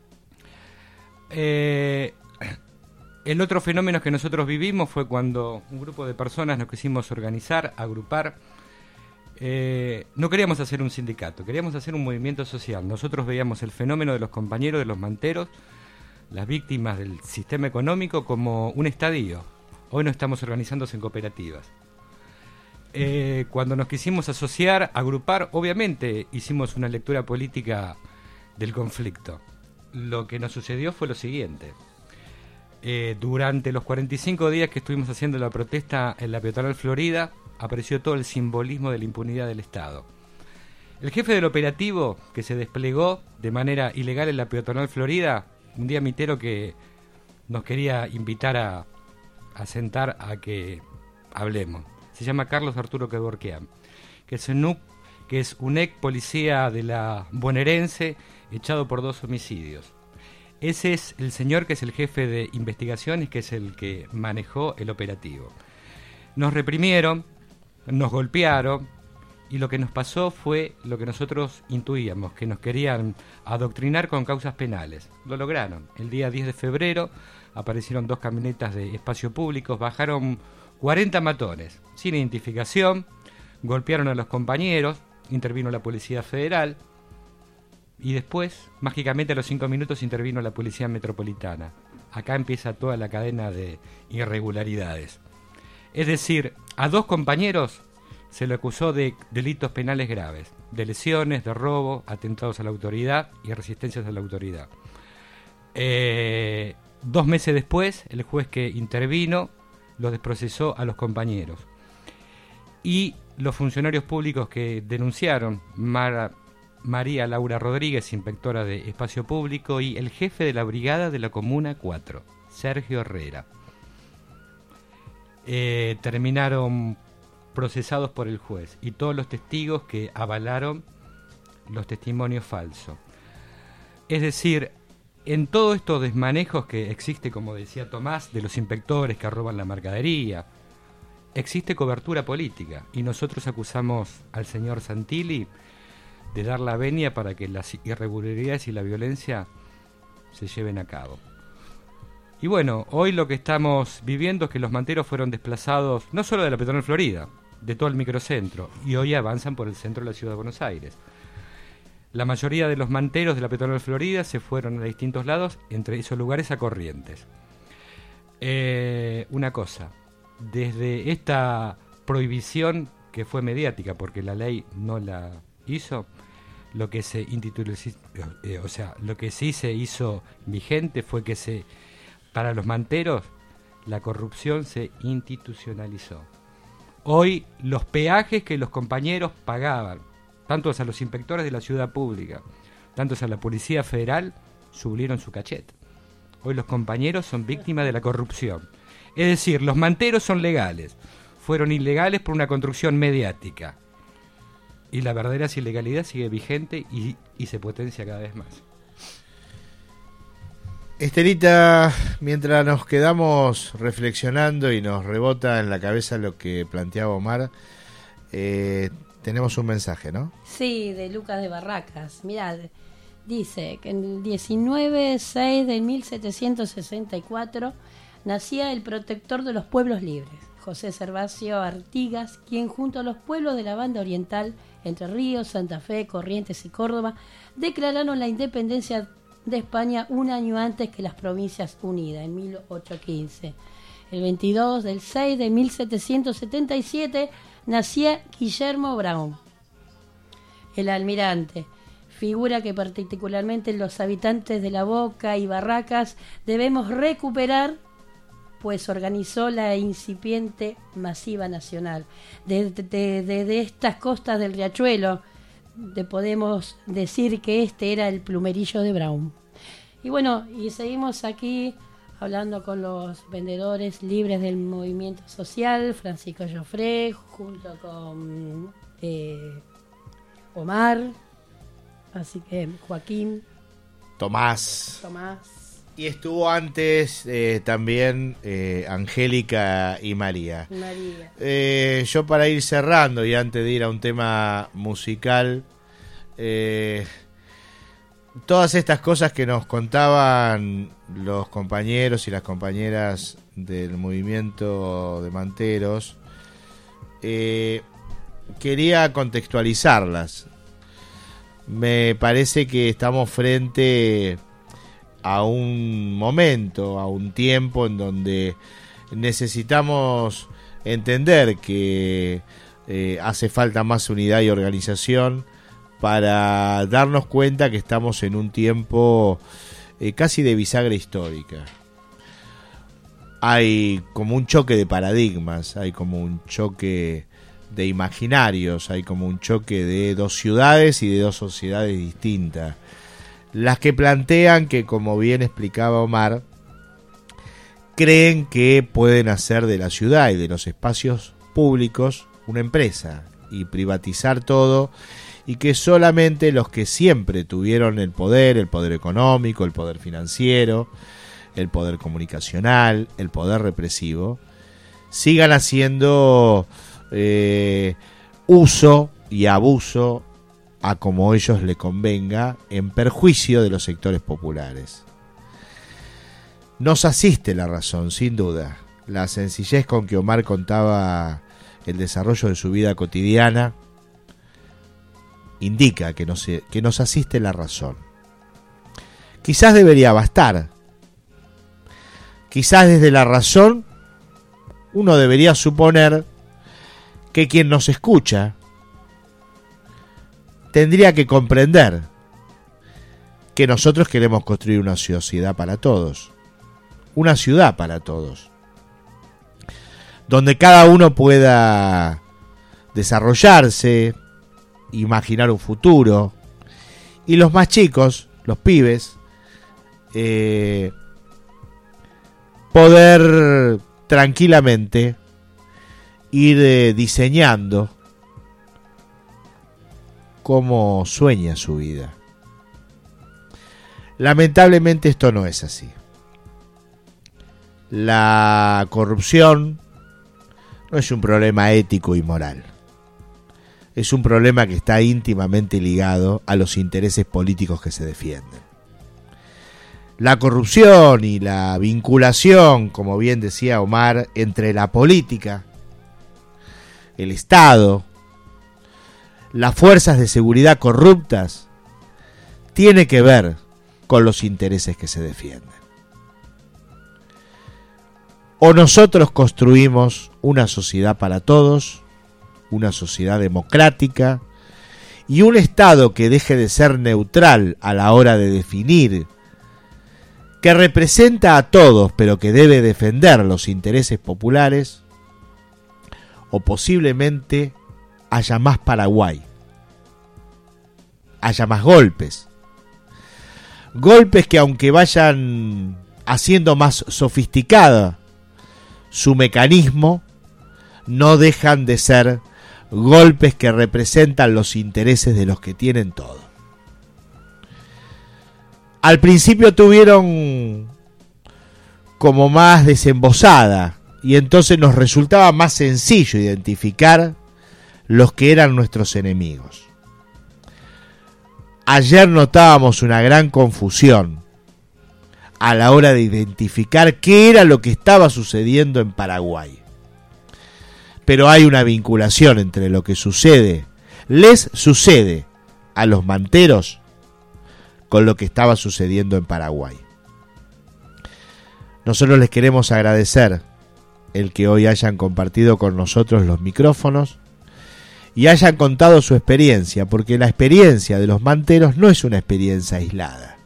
El otro fenómeno que nosotros vivimos fue cuando un grupo de personas nos quisimos organizar, agrupar. No queríamos hacer un sindicato, queríamos hacer un movimiento social. Nosotros veíamos el fenómeno de los compañeros de los manteros, las víctimas del sistema económico, como un estadio. Hoy nos estamos organizándose en cooperativas. Cuando nos quisimos asociar, agrupar, obviamente hicimos una lectura política del conflicto. Lo que nos sucedió fue lo siguiente. Durante los 45 días que estuvimos haciendo la protesta en la peatonal Florida, apareció todo el simbolismo de la impunidad del Estado. El jefe del operativo, que se desplegó de manera ilegal en la peatonal Florida, un día mitero que nos quería invitar a sentar a que hablemos. Se llama Carlos Arturo Kevorkian, que es un ex policía de la bonaerense, echado por 2 homicidios. Ese es el señor que es el jefe de investigaciones, que es el que manejó el operativo. Nos reprimieron, nos golpearon, y lo que nos pasó fue lo que nosotros intuíamos, que nos querían adoctrinar con causas penales. Lo lograron. El día 10 de febrero aparecieron 2 camionetas de espacio público, bajaron 40 matones, sin identificación, golpearon a los compañeros, intervino la Policía Federal, y después, mágicamente a los 5 minutos, intervino la Policía Metropolitana. Acá empieza toda la cadena de irregularidades. Es decir, a 2 compañeros se le acusó de delitos penales graves, de lesiones, de robo, atentados a la autoridad y resistencias a la autoridad. 2 meses después, el juez que intervino los desprocesó a los compañeros. Y los funcionarios públicos que denunciaron, María Laura Rodríguez, inspectora de Espacio Público, y el jefe de la brigada de la Comuna 4, Sergio Herrera, terminaron procesados por el juez, y todos los testigos que avalaron los testimonios falsos. Es decir, en todos estos desmanejos que existe, como decía Tomás, de los inspectores que roban la mercadería, existe cobertura política, y nosotros acusamos al señor Santilli de dar la venia para que las irregularidades y la violencia se lleven a cabo. Y bueno, hoy lo que estamos viviendo es que los manteros fueron desplazados no solo de la Peatonal Florida, de todo el microcentro, y hoy avanzan por el centro de la ciudad de Buenos Aires. La mayoría de los manteros de la Peatonal Florida se fueron a distintos lados, entre esos lugares a Corrientes. Una cosa, desde esta prohibición que fue mediática, porque la ley no la hizo, lo que se lo que sí se hizo vigente fue que para los manteros la corrupción se institucionalizó. Hoy los peajes que los compañeros pagaban, tanto a los inspectores de la ciudad pública, tanto a la Policía Federal, subieron su cachet. Hoy los compañeros son víctimas de la corrupción. Es decir, los manteros son legales, fueron ilegales por una construcción mediática. Y la verdadera ilegalidad sigue vigente y se potencia cada vez más. Estelita, mientras nos quedamos reflexionando y nos rebota en la cabeza lo que planteaba Omar, tenemos un mensaje, ¿no? Sí, de Lucas de Barracas. Mirá, dice que en el 19/6 de 1764 nacía el protector de los pueblos libres, José Servacio Artigas, quien junto a los pueblos de la banda oriental, Entre Ríos, Santa Fe, Corrientes y Córdoba, declararon la independencia de España un año antes que las Provincias Unidas, en 1815. El 22/6 de 1777 nacía Guillermo Brown, el almirante, figura que particularmente los habitantes de La Boca y Barracas debemos recuperar, pues organizó la incipiente masiva nacional. De estas costas del Riachuelo, podemos decir que este era el plumerillo de Brown. Y bueno, y seguimos aquí hablando con los vendedores libres del movimiento social, Francisco Joffre, junto con Omar, así que Joaquín, Tomás. Y estuvo antes también Angélica y María. Yo, para ir cerrando y antes de ir a un tema musical, todas estas cosas que nos contaban los compañeros y las compañeras del movimiento de manteros, quería contextualizarlas. Me parece que estamos frente a un momento, a un tiempo en donde necesitamos entender que hace falta más unidad y organización para darnos cuenta que estamos en un tiempo casi de bisagra histórica. Hay como un choque de paradigmas, hay como un choque de imaginarios, hay como un choque de dos ciudades y de dos sociedades distintas. Las que plantean que, como bien explicaba Omar, creen que pueden hacer de la ciudad y de los espacios públicos una empresa y privatizar todo y que solamente los que siempre tuvieron el poder económico, el poder financiero, el poder comunicacional, el poder represivo, sigan haciendo uso y abuso a como ellos le convenga, en perjuicio de los sectores populares. Nos asiste la razón, sin duda. La sencillez con que Omar contaba el desarrollo de su vida cotidiana indica que nos asiste la razón. Quizás debería bastar. Quizás desde la razón uno debería suponer que quien nos escucha tendría que comprender que nosotros queremos construir una sociedad para todos, una ciudad para todos, donde cada uno pueda desarrollarse, imaginar un futuro, y los más chicos, los pibes, poder tranquilamente ir diseñando cómo sueña su vida. Lamentablemente esto no es así. La corrupción no es un problema ético y moral. Es un problema que está íntimamente ligado a los intereses políticos que se defienden. La corrupción y la vinculación, como bien decía Omar, entre la política, el Estado, las fuerzas de seguridad corruptas, tiene que ver con los intereses que se defienden. O nosotros construimos una sociedad para todos, una sociedad democrática y un Estado que deje de ser neutral a la hora de definir, que representa a todos pero que debe defender los intereses populares, o posiblemente haya más Paraguay, haya más golpes que aunque vayan haciendo más sofisticada su mecanismo, no dejan de ser golpes que representan los intereses de los que tienen todo. Al principio tuvieron como más desembosada y entonces nos resultaba más sencillo identificar los que eran nuestros enemigos. Ayer notábamos una gran confusión a la hora de identificar qué era lo que estaba sucediendo en Paraguay. Pero hay una vinculación entre lo que les sucede a los manteros con lo que estaba sucediendo en Paraguay. Nosotros les queremos agradecer el que hoy hayan compartido con nosotros los micrófonos y hayan contado su experiencia, porque la experiencia de los manteros no es una experiencia aislada.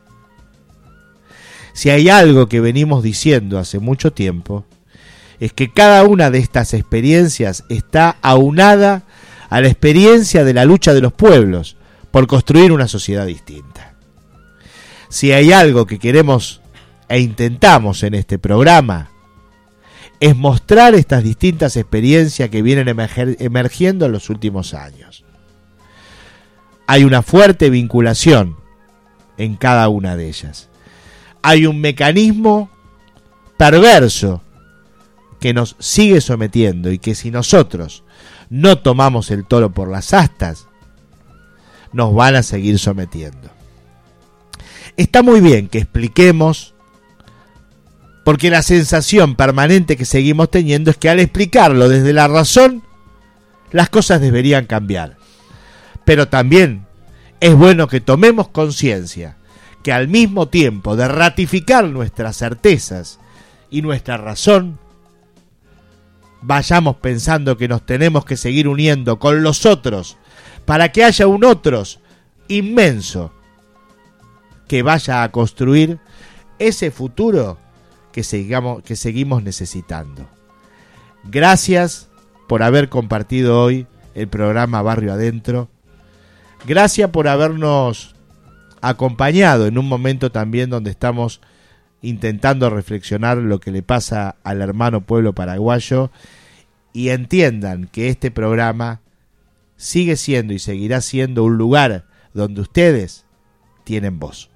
Si hay algo que venimos diciendo hace mucho tiempo, es que cada una de estas experiencias está aunada a la experiencia de la lucha de los pueblos por construir una sociedad distinta. Si hay algo que queremos e intentamos en este programa, es mostrar estas distintas experiencias que vienen emergiendo en los últimos años. Hay una fuerte vinculación en cada una de ellas. Hay un mecanismo perverso que nos sigue sometiendo y que si nosotros no tomamos el toro por las astas, nos van a seguir sometiendo. Está muy bien que expliquemos, porque la sensación permanente que seguimos teniendo es que al explicarlo desde la razón, las cosas deberían cambiar. Pero también es bueno que tomemos conciencia que al mismo tiempo de ratificar nuestras certezas y nuestra razón, vayamos pensando que nos tenemos que seguir uniendo con los otros para que haya un otros inmenso que vaya a construir ese futuro que seguimos necesitando. Gracias por haber compartido hoy el programa Barrio Adentro. Gracias por habernos acompañado en un momento también donde estamos intentando reflexionar lo que le pasa al hermano pueblo paraguayo, y entiendan que este programa sigue siendo y seguirá siendo un lugar donde ustedes tienen voz.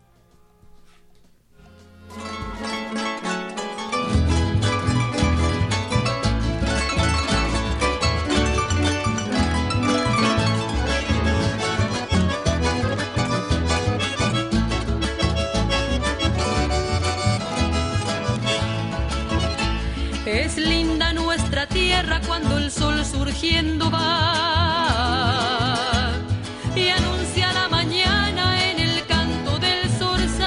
Es linda nuestra tierra cuando el sol surgiendo va y anuncia la mañana en el canto del zorzal.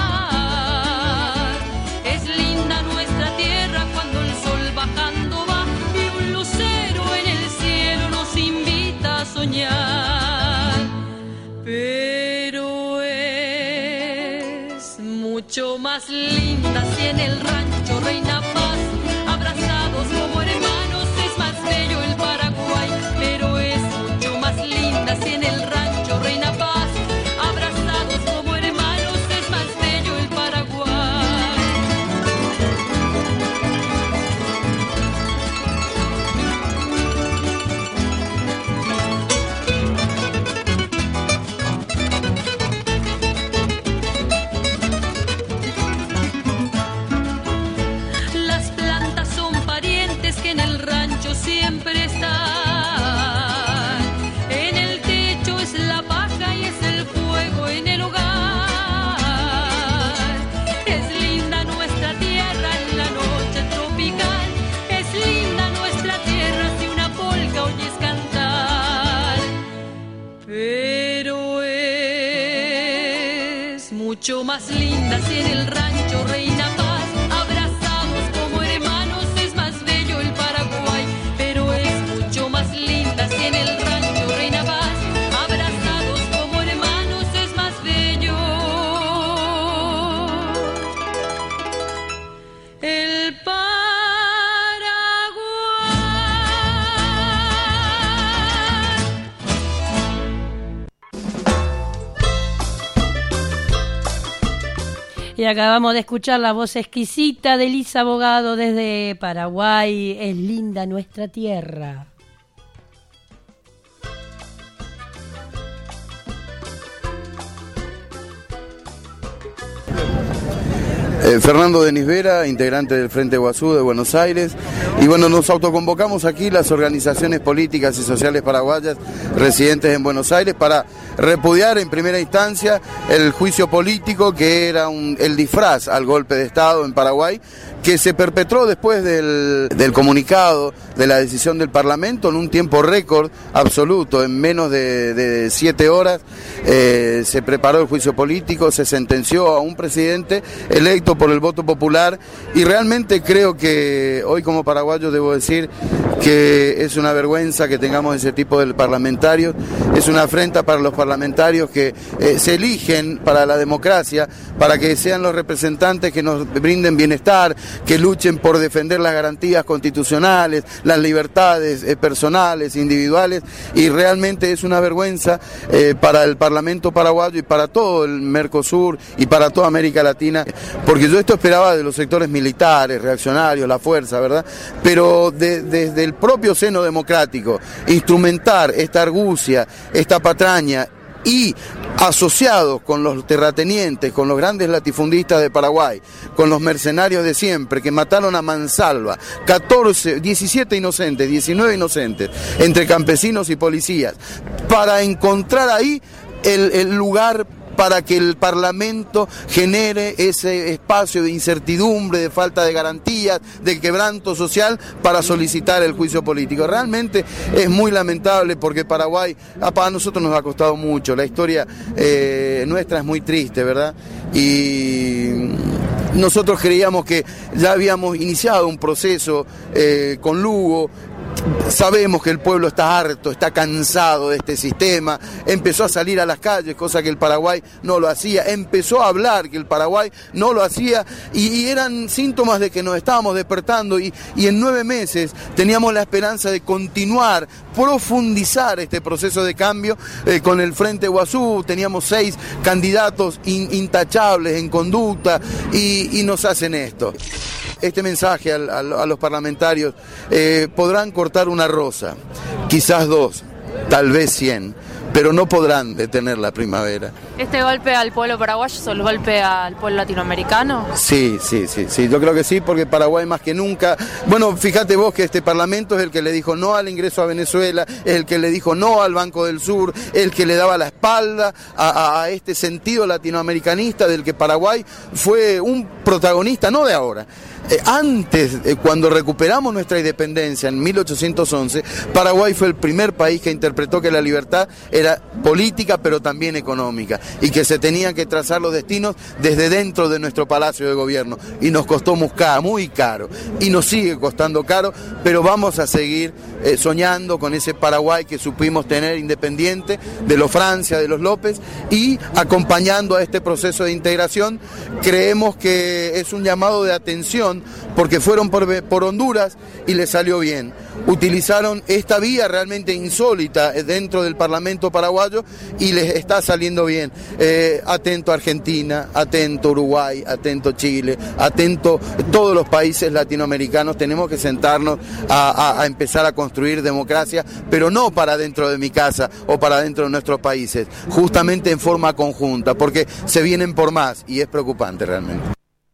Es linda nuestra tierra cuando el sol bajando va y un lucero en el cielo nos invita a soñar. Pero es mucho más linda si en el rancho reina paz. Como hermanos es más bello el Paraguay, pero es mucho más linda si en el rancho reina paz. Abrazados como hermanos es más bello el Paraguay. Las plantas son parientes que en el rancho siempre están. En el techo es la paja y es el fuego en el hogar. Es linda nuestra tierra en la noche tropical. Es linda nuestra tierra si una polca oyes cantar. Pero es mucho más linda si en el rancho reina paz. Abrazados como hermanos es más bello el Paraguay, pero es mucho más linda si en el rancho reina paz. Abrazados como hermanos es más bello el Paraguay. Y acabamos de escuchar la voz exquisita de Elisa Abogado desde Paraguay. Es linda nuestra tierra. Fernando Denis Vera, integrante del Frente Guazú de Buenos Aires. Y bueno, nos autoconvocamos aquí las organizaciones políticas y sociales paraguayas residentes en Buenos Aires para repudiar en primera instancia el juicio político que era el disfraz al golpe de Estado en Paraguay, que se perpetró después del comunicado de la decisión del Parlamento en un tiempo récord absoluto. En menos de 7 horas se preparó el juicio político, se sentenció a un presidente electo por el voto popular, y realmente creo que hoy como paraguayo debo decir que es una vergüenza que tengamos ese tipo de parlamentarios, es una afrenta para los parlamentarios que se eligen para la democracia, para que sean los representantes que nos brinden bienestar, que luchen por defender las garantías constitucionales, las libertades personales, individuales, y realmente es una vergüenza para el Parlamento paraguayo y para todo el Mercosur y para toda América Latina, porque yo esto esperaba de los sectores militares, reaccionarios, la fuerza, ¿verdad? Pero desde el propio seno democrático, instrumentar esta argucia, esta patraña, y asociados con los terratenientes, con los grandes latifundistas de Paraguay, con los mercenarios de siempre que mataron a mansalva 17 inocentes, 19 inocentes, entre campesinos y policías, para encontrar ahí el lugar para que el Parlamento genere ese espacio de incertidumbre, de falta de garantías, de quebranto social para solicitar el juicio político. Realmente es muy lamentable porque Paraguay, para nosotros nos ha costado mucho, la historia nuestra es muy triste, ¿verdad? Y nosotros creíamos que ya habíamos iniciado un proceso con Lugo. Sabemos que el pueblo está harto, está cansado de este sistema, empezó a salir a las calles, cosa que el Paraguay no lo hacía, empezó a hablar que el Paraguay no lo hacía, y eran síntomas de que nos estábamos despertando, y en 9 meses teníamos la esperanza de continuar, profundizar este proceso de cambio con el Frente Guazú. Teníamos 6 candidatos intachables en conducta, y nos hacen esto. Este mensaje a los parlamentarios: podrán cortar una rosa, quizás 2, tal vez 100, pero no podrán detener la primavera. ¿Este golpe al pueblo paraguayo es el golpe al pueblo latinoamericano? Sí, yo creo que sí, porque Paraguay más que nunca... Bueno, fíjate vos que este Parlamento es el que le dijo no al ingreso a Venezuela, es el que le dijo no al Banco del Sur, el que le daba la espalda a este sentido latinoamericanista del que Paraguay fue un protagonista, no de ahora. Antes, cuando recuperamos nuestra independencia en 1811, Paraguay fue el primer país que interpretó que la libertad era política pero también económica y que se tenían que trazar los destinos desde dentro de nuestro palacio de gobierno, y nos costó muy caro y nos sigue costando caro, pero vamos a seguir soñando con ese Paraguay que supimos tener independiente de los Francia, de los López, y acompañando a este proceso de integración. Creemos que es un llamado de atención porque fueron por Honduras y les salió bien. Utilizaron esta vía realmente insólita dentro del Parlamento paraguayo y les está saliendo bien. Atento Argentina, atento Uruguay, atento Chile, atento todos los países latinoamericanos. Tenemos que sentarnos a empezar a construir democracia, pero no para dentro de mi casa o para dentro de nuestros países, justamente en forma conjunta, porque se vienen por más y es preocupante realmente.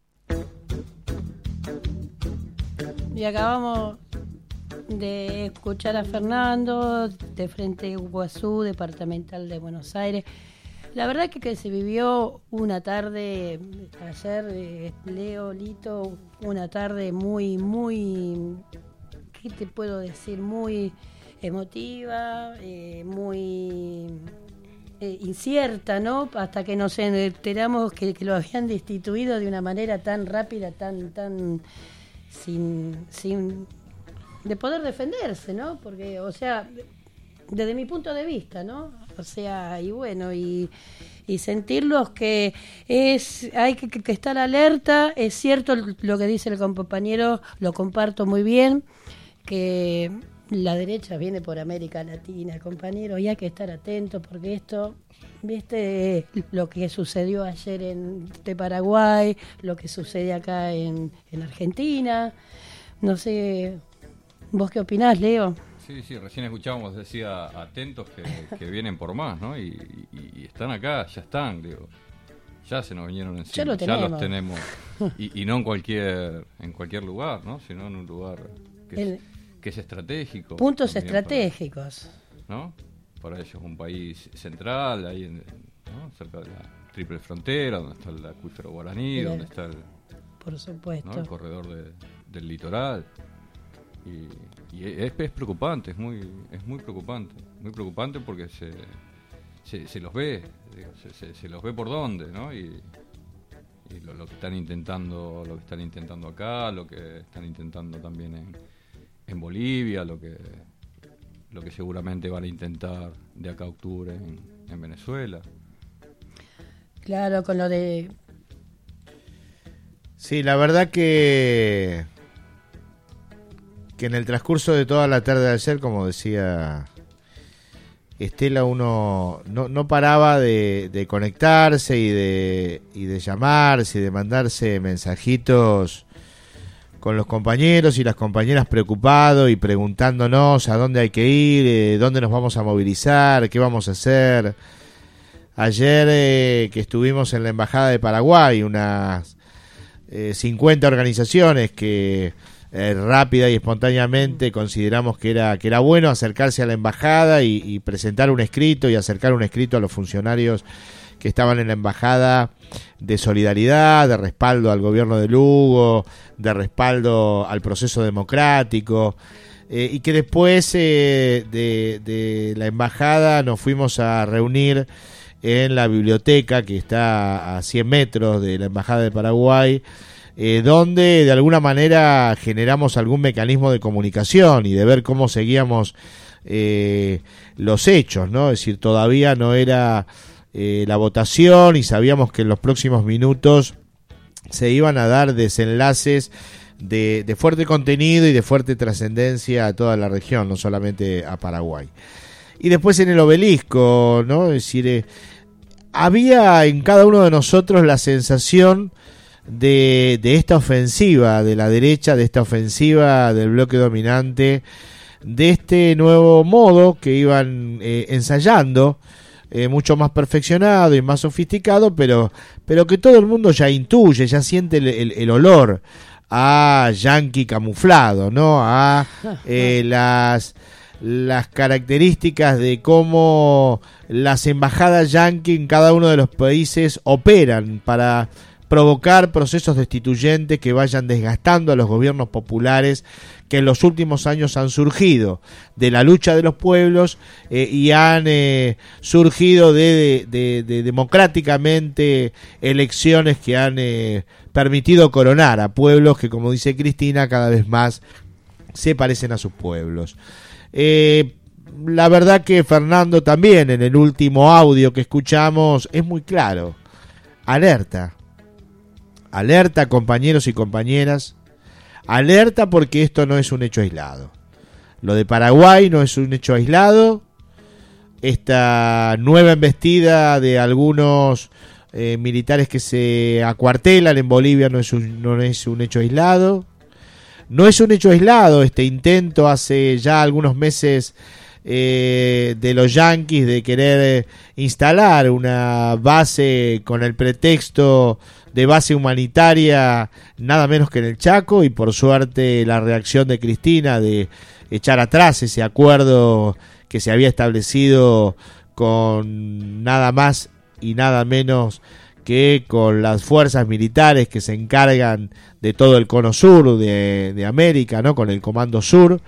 Y acabamos de escuchar a Fernando de Frente Iguazú, departamental de Buenos Aires. La verdad que se vivió una tarde, ayer, Leo, Lito, una tarde muy, ¿qué te puedo decir? Muy emotiva, muy incierta, ¿no? Hasta que nos enteramos que lo habían destituido de una manera tan rápida, tan sin de poder defenderse, ¿no? Porque, o sea, desde mi punto de vista, ¿no? O sea, y bueno, y sentirlos que hay que estar alerta. Es cierto lo que dice el compañero, lo comparto muy bien, que la derecha viene por América Latina, compañero, y hay que estar atentos porque esto, viste lo que sucedió ayer en Paraguay, lo que sucede acá en Argentina. No sé, ¿vos qué opinás, Leo? Sí, recién escuchábamos, decía, atentos que vienen por más, ¿no? Y están acá, ya están, digo. Ya se nos vinieron encima, ya los tenemos. Y no en cualquier lugar, ¿no? Sino en un lugar que es estratégico. Puntos estratégicos. ¿No? Para ellos es un país central, ahí ¿no? Cerca de la triple frontera, donde está el acuífero guaraní, donde está por supuesto, ¿no? El corredor del litoral. Y es preocupante, es muy preocupante porque se los ve, se los ve por dónde, ¿no? Y lo que están intentando acá, lo que están intentando también en Bolivia, lo que seguramente van a intentar de acá a octubre en Venezuela. Claro, con lo de... Sí, la verdad que en el transcurso de toda la tarde de ayer, como decía Estela, uno no paraba de conectarse y de llamarse y de mandarse mensajitos con los compañeros y las compañeras preocupados y preguntándonos a dónde hay que ir, dónde nos vamos a movilizar, qué vamos a hacer. Ayer que estuvimos en la Embajada de Paraguay, unas 50 organizaciones que rápida y espontáneamente consideramos que era bueno acercarse a la embajada y presentar un escrito y acercar un escrito a los funcionarios que estaban en la embajada de solidaridad, de respaldo al gobierno de Lugo, de respaldo al proceso democrático, y que después de la embajada nos fuimos a reunir en la biblioteca que está a 100 metros de la Embajada de Paraguay, donde de alguna manera generamos algún mecanismo de comunicación y de ver cómo seguíamos los hechos, ¿no? Es decir, todavía no era la votación y sabíamos que en los próximos minutos se iban a dar desenlaces de fuerte contenido y de fuerte trascendencia a toda la región, no solamente a Paraguay. Y después en el obelisco, ¿no? Es decir, había en cada uno de nosotros la sensación de esta ofensiva de la derecha, de esta ofensiva del bloque dominante de este nuevo modo que iban ensayando, mucho más perfeccionado y más sofisticado, pero que todo el mundo ya intuye, ya siente el olor a yanqui camuflado, ¿no? A las características de cómo las embajadas yanqui en cada uno de los países operan para provocar procesos destituyentes que vayan desgastando a los gobiernos populares que en los últimos años han surgido de la lucha de los pueblos y han surgido de democráticamente elecciones que han permitido coronar a pueblos que, como dice Cristina, cada vez más se parecen a sus pueblos. La verdad que Fernando también en el último audio que escuchamos es muy claro. Alerta, compañeros y compañeras, alerta, porque esto no es un hecho aislado. Lo de Paraguay no es un hecho aislado. Esta nueva embestida de algunos militares que se acuartelan en Bolivia no es un hecho aislado. No es un hecho aislado este intento hace ya algunos meses de los yanquis de querer instalar una base con el pretexto de base humanitaria nada menos que en el Chaco, y por suerte la reacción de Cristina de echar atrás ese acuerdo que se había establecido con nada más y nada menos que con las fuerzas militares que se encargan de todo el cono sur de América, ¿no? Con el Comando Sur.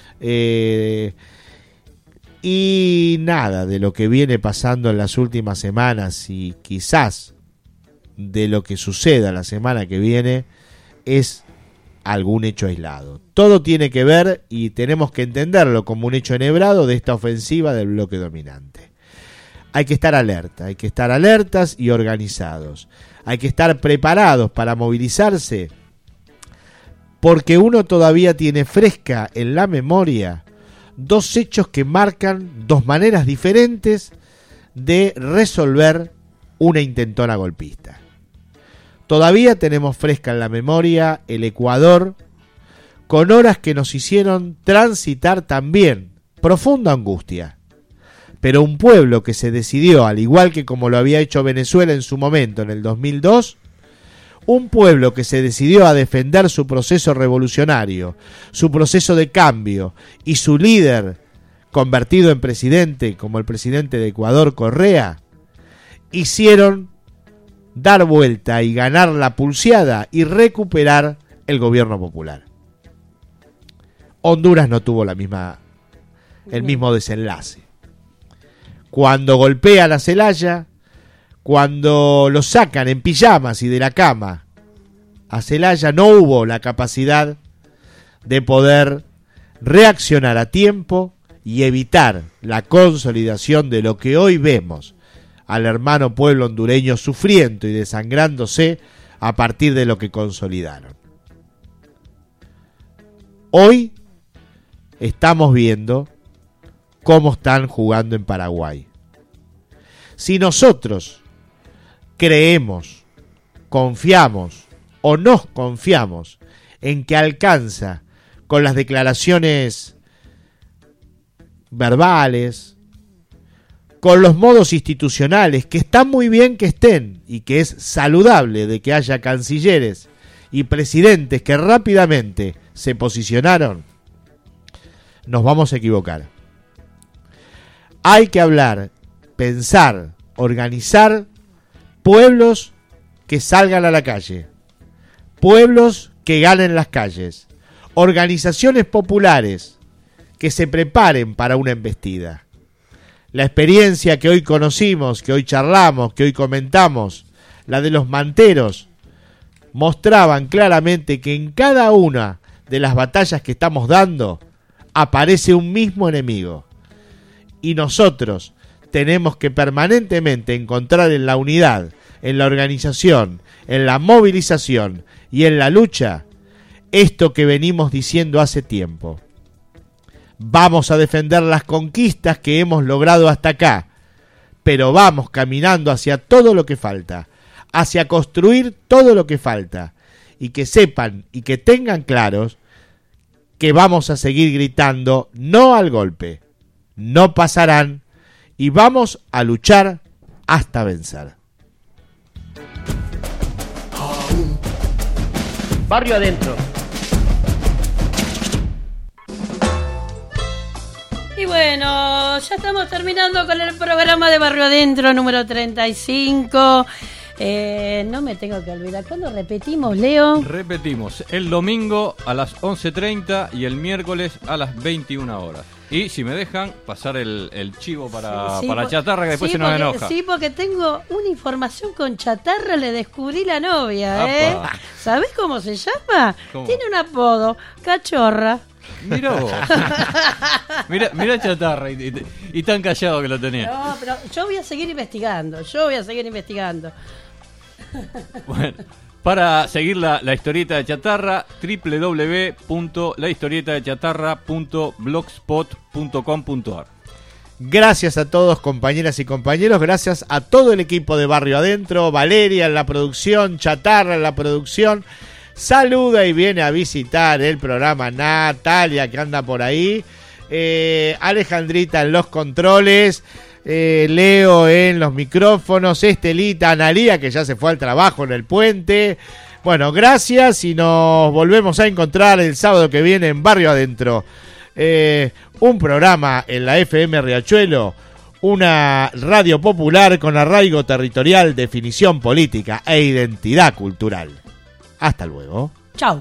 Y nada de lo que viene pasando en las últimas semanas y quizás de lo que suceda la semana que viene es algún hecho aislado. Todo tiene que ver, y tenemos que entenderlo como un hecho enhebrado de esta ofensiva del bloque dominante. Hay que estar alerta, hay que estar alertas y organizados. Hay que estar preparados para movilizarse, porque uno todavía tiene fresca en la memoria dos hechos que marcan dos maneras diferentes de resolver una intentona golpista. Todavía tenemos fresca en la memoria el Ecuador, con horas que nos hicieron transitar también profunda angustia. Pero un pueblo que se decidió, al igual que como lo había hecho Venezuela en su momento en el 2002, un pueblo que se decidió a defender su proceso revolucionario, su proceso de cambio, y su líder convertido en presidente, como el presidente de Ecuador, Correa, hicieron dar vuelta y ganar la pulseada y recuperar el gobierno popular. Honduras no tuvo el mismo desenlace. Cuando golpea la Celaya, cuando lo sacan en pijamas y de la cama a Celaya, no hubo la capacidad de poder reaccionar a tiempo y evitar la consolidación de lo que hoy vemos al hermano pueblo hondureño sufriendo y desangrándose a partir de lo que consolidaron. Hoy estamos viendo cómo están jugando en Paraguay. Si nosotros creemos, confiamos o nos confiamos en que alcanza con las declaraciones verbales, con los modos institucionales, que están muy bien que estén y que es saludable de que haya cancilleres y presidentes que rápidamente se posicionaron, nos vamos a equivocar. Hay que hablar, pensar, organizar pueblos que salgan a la calle, pueblos que ganen las calles, organizaciones populares que se preparen para una embestida. La experiencia que hoy conocimos, que hoy charlamos, que hoy comentamos, la de los manteros, mostraban claramente que en cada una de las batallas que estamos dando aparece un mismo enemigo. Y nosotros tenemos que permanentemente encontrar en la unidad, en la organización, en la movilización y en la lucha esto que venimos diciendo hace tiempo. Vamos a defender las conquistas que hemos logrado hasta acá, pero vamos caminando hacia todo lo que falta, hacia construir todo lo que falta, y que sepan y que tengan claros que vamos a seguir gritando no al golpe, no pasarán y vamos a luchar hasta vencer. Barrio adentro. Y bueno, ya estamos terminando con el programa de Barrio Adentro número 35. No me tengo que olvidar. ¿Cuándo repetimos, Leo? Repetimos, el domingo a las 11:30 y el miércoles a las 21 horas. Y si me dejan, pasar el chivo para Chatarra, que después se nos enoja. Sí, porque tengo una información con Chatarra, le descubrí la novia, Apa. ¿Sabés cómo se llama? ¿Cómo? Tiene un apodo, Cachorra. Mirá vos. Mirá Chatarra, y tan callado que lo tenía. No, pero yo voy a seguir investigando, Bueno, para seguir la historieta de Chatarra, www.lahistorietadechatarra.blogspot.com.ar. Gracias a todos, compañeras y compañeros, gracias a todo el equipo de Barrio Adentro, Valeria en la producción, Chatarra en la producción. Saluda y viene a visitar el programa Natalia, que anda por ahí, Alejandrita en los controles, Leo en los micrófonos, Estelita, Analía, que ya se fue al trabajo en el puente. Bueno, gracias y nos volvemos a encontrar el sábado que viene en Barrio Adentro. Un programa en la FM Riachuelo, una radio popular con arraigo territorial, definición política e identidad cultural. Hasta luego. Chau.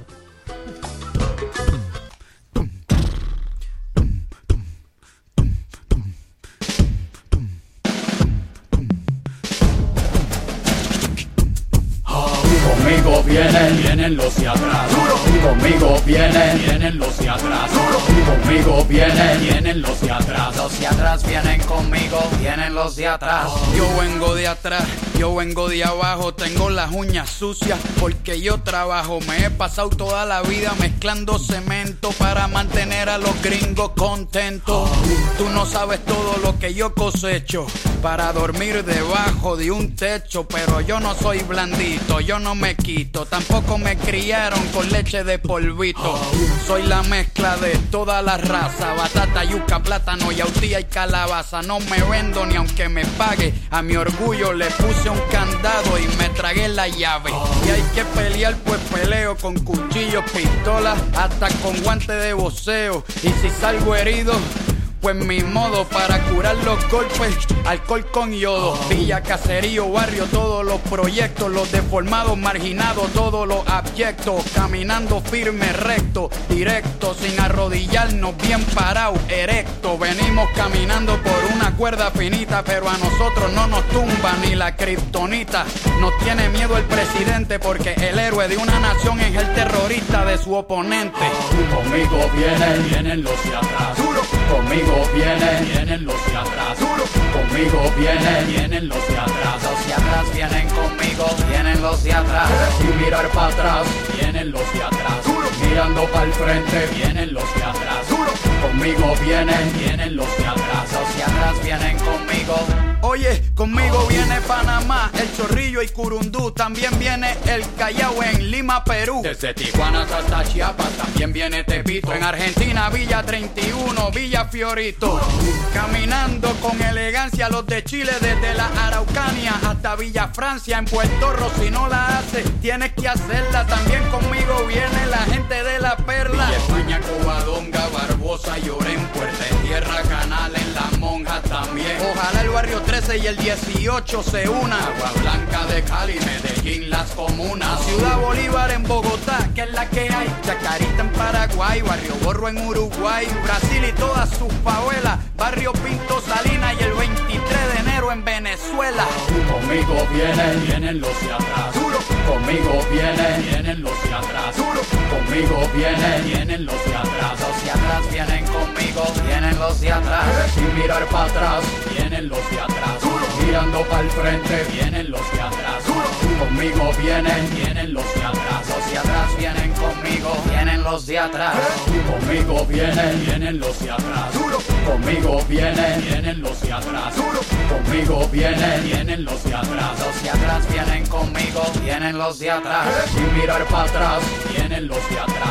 Conmigo vienen los de atrás. Conmigo vienen los de atrás. Conmigo vienen los de atrás. Los de atrás vienen conmigo, vienen los de atrás. Yo vengo de atrás, yo vengo de abajo. Tengo las uñas sucias porque yo trabajo. Me he pasado toda la vida mezclando cemento para mantener a los gringos contentos. Tú no sabes todo lo que yo cosecho para dormir debajo de un techo. Pero yo no soy blandito, yo no me quito. Tampoco me criaron con leche de polvito. Soy la mezcla de toda la raza. Batata, yuca, plátano, yautía y calabaza. No me vendo ni aunque me pague. A mi orgullo le puse un candado y me tragué la llave. Y hay que pelear, pues peleo con cuchillos, pistolas, hasta con guantes de boxeo. Y si salgo herido, pues mi modo para curar los golpes, alcohol con yodo. Villa, caserío, barrio, todos los proyectos, los deformados, marginados, todos los abyectos. Caminando firme, recto, directo, sin arrodillarnos, bien parado, erecto. Venimos caminando por una cuerda finita, pero a nosotros no nos tumba ni la kriptonita. Nos tiene miedo el presidente porque el héroe de una nación es el terrorista de su oponente. Conmigo vienen los de atrás. Conmigo vienen los de atrás. Conmigo vienen los de atrás. Los de atrás vienen conmigo, vienen los de atrás. Sin mirar para atrás, vienen los de atrás. Mirando para el frente, vienen los de atrás. Conmigo vienen los de atrás. Los de atrás vienen conmigo. Oye, conmigo viene Panamá, El Chorrillo y Curundú. También viene el Callao en Lima, Perú. Desde Tijuana hasta Chiapas también viene Tepito. En Argentina, Villa 31, Villa Fiorito. Caminando con elegancia los de Chile, desde la Araucanía hasta Villa Francia. En Puerto Rico, si no la haces, tienes que hacerla. También conmigo viene la gente de La Perla. Villa España, Covadonga, Barbosa, Llorén, Puerta de Tierra, Canal, en La Monja también. Ojalá el barrio 13 y el 18 se una. Agua Blanca de Cali, Medellín, las comunas. Ciudad Bolívar en Bogotá, que es la que hay. Chacarita en Paraguay, Barrio Borro en Uruguay, Brasil y todas sus favelas. Barrio Pinto, Salinas y el 23 de enero en Venezuela. Conmigo vienen los de atrás. Conmigo vienen los de atrás. Conmigo vienen los de atrás. Los de atrás vienen conmigo, vienen los de atrás. Sin mirar para atrás, vienen los de atrás. Mirando para el frente, vienen los de atrás. Conmigo vienen los de atrás. Los de atrás vienen conmigo, vienen los de atrás. Conmigo vienen los de atrás. Conmigo vienen los de atrás. Conmigo vienen los de atrás. Los de atrás vienen conmigo, vienen los de atrás. Sin mirar para atrás, vienen los de atrás.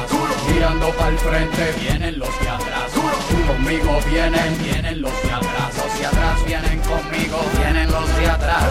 Mirando pa'l frente, vienen los de atrás. Conmigo vienen los de atrás. Los de atrás vienen conmigo, vienen los de atrás.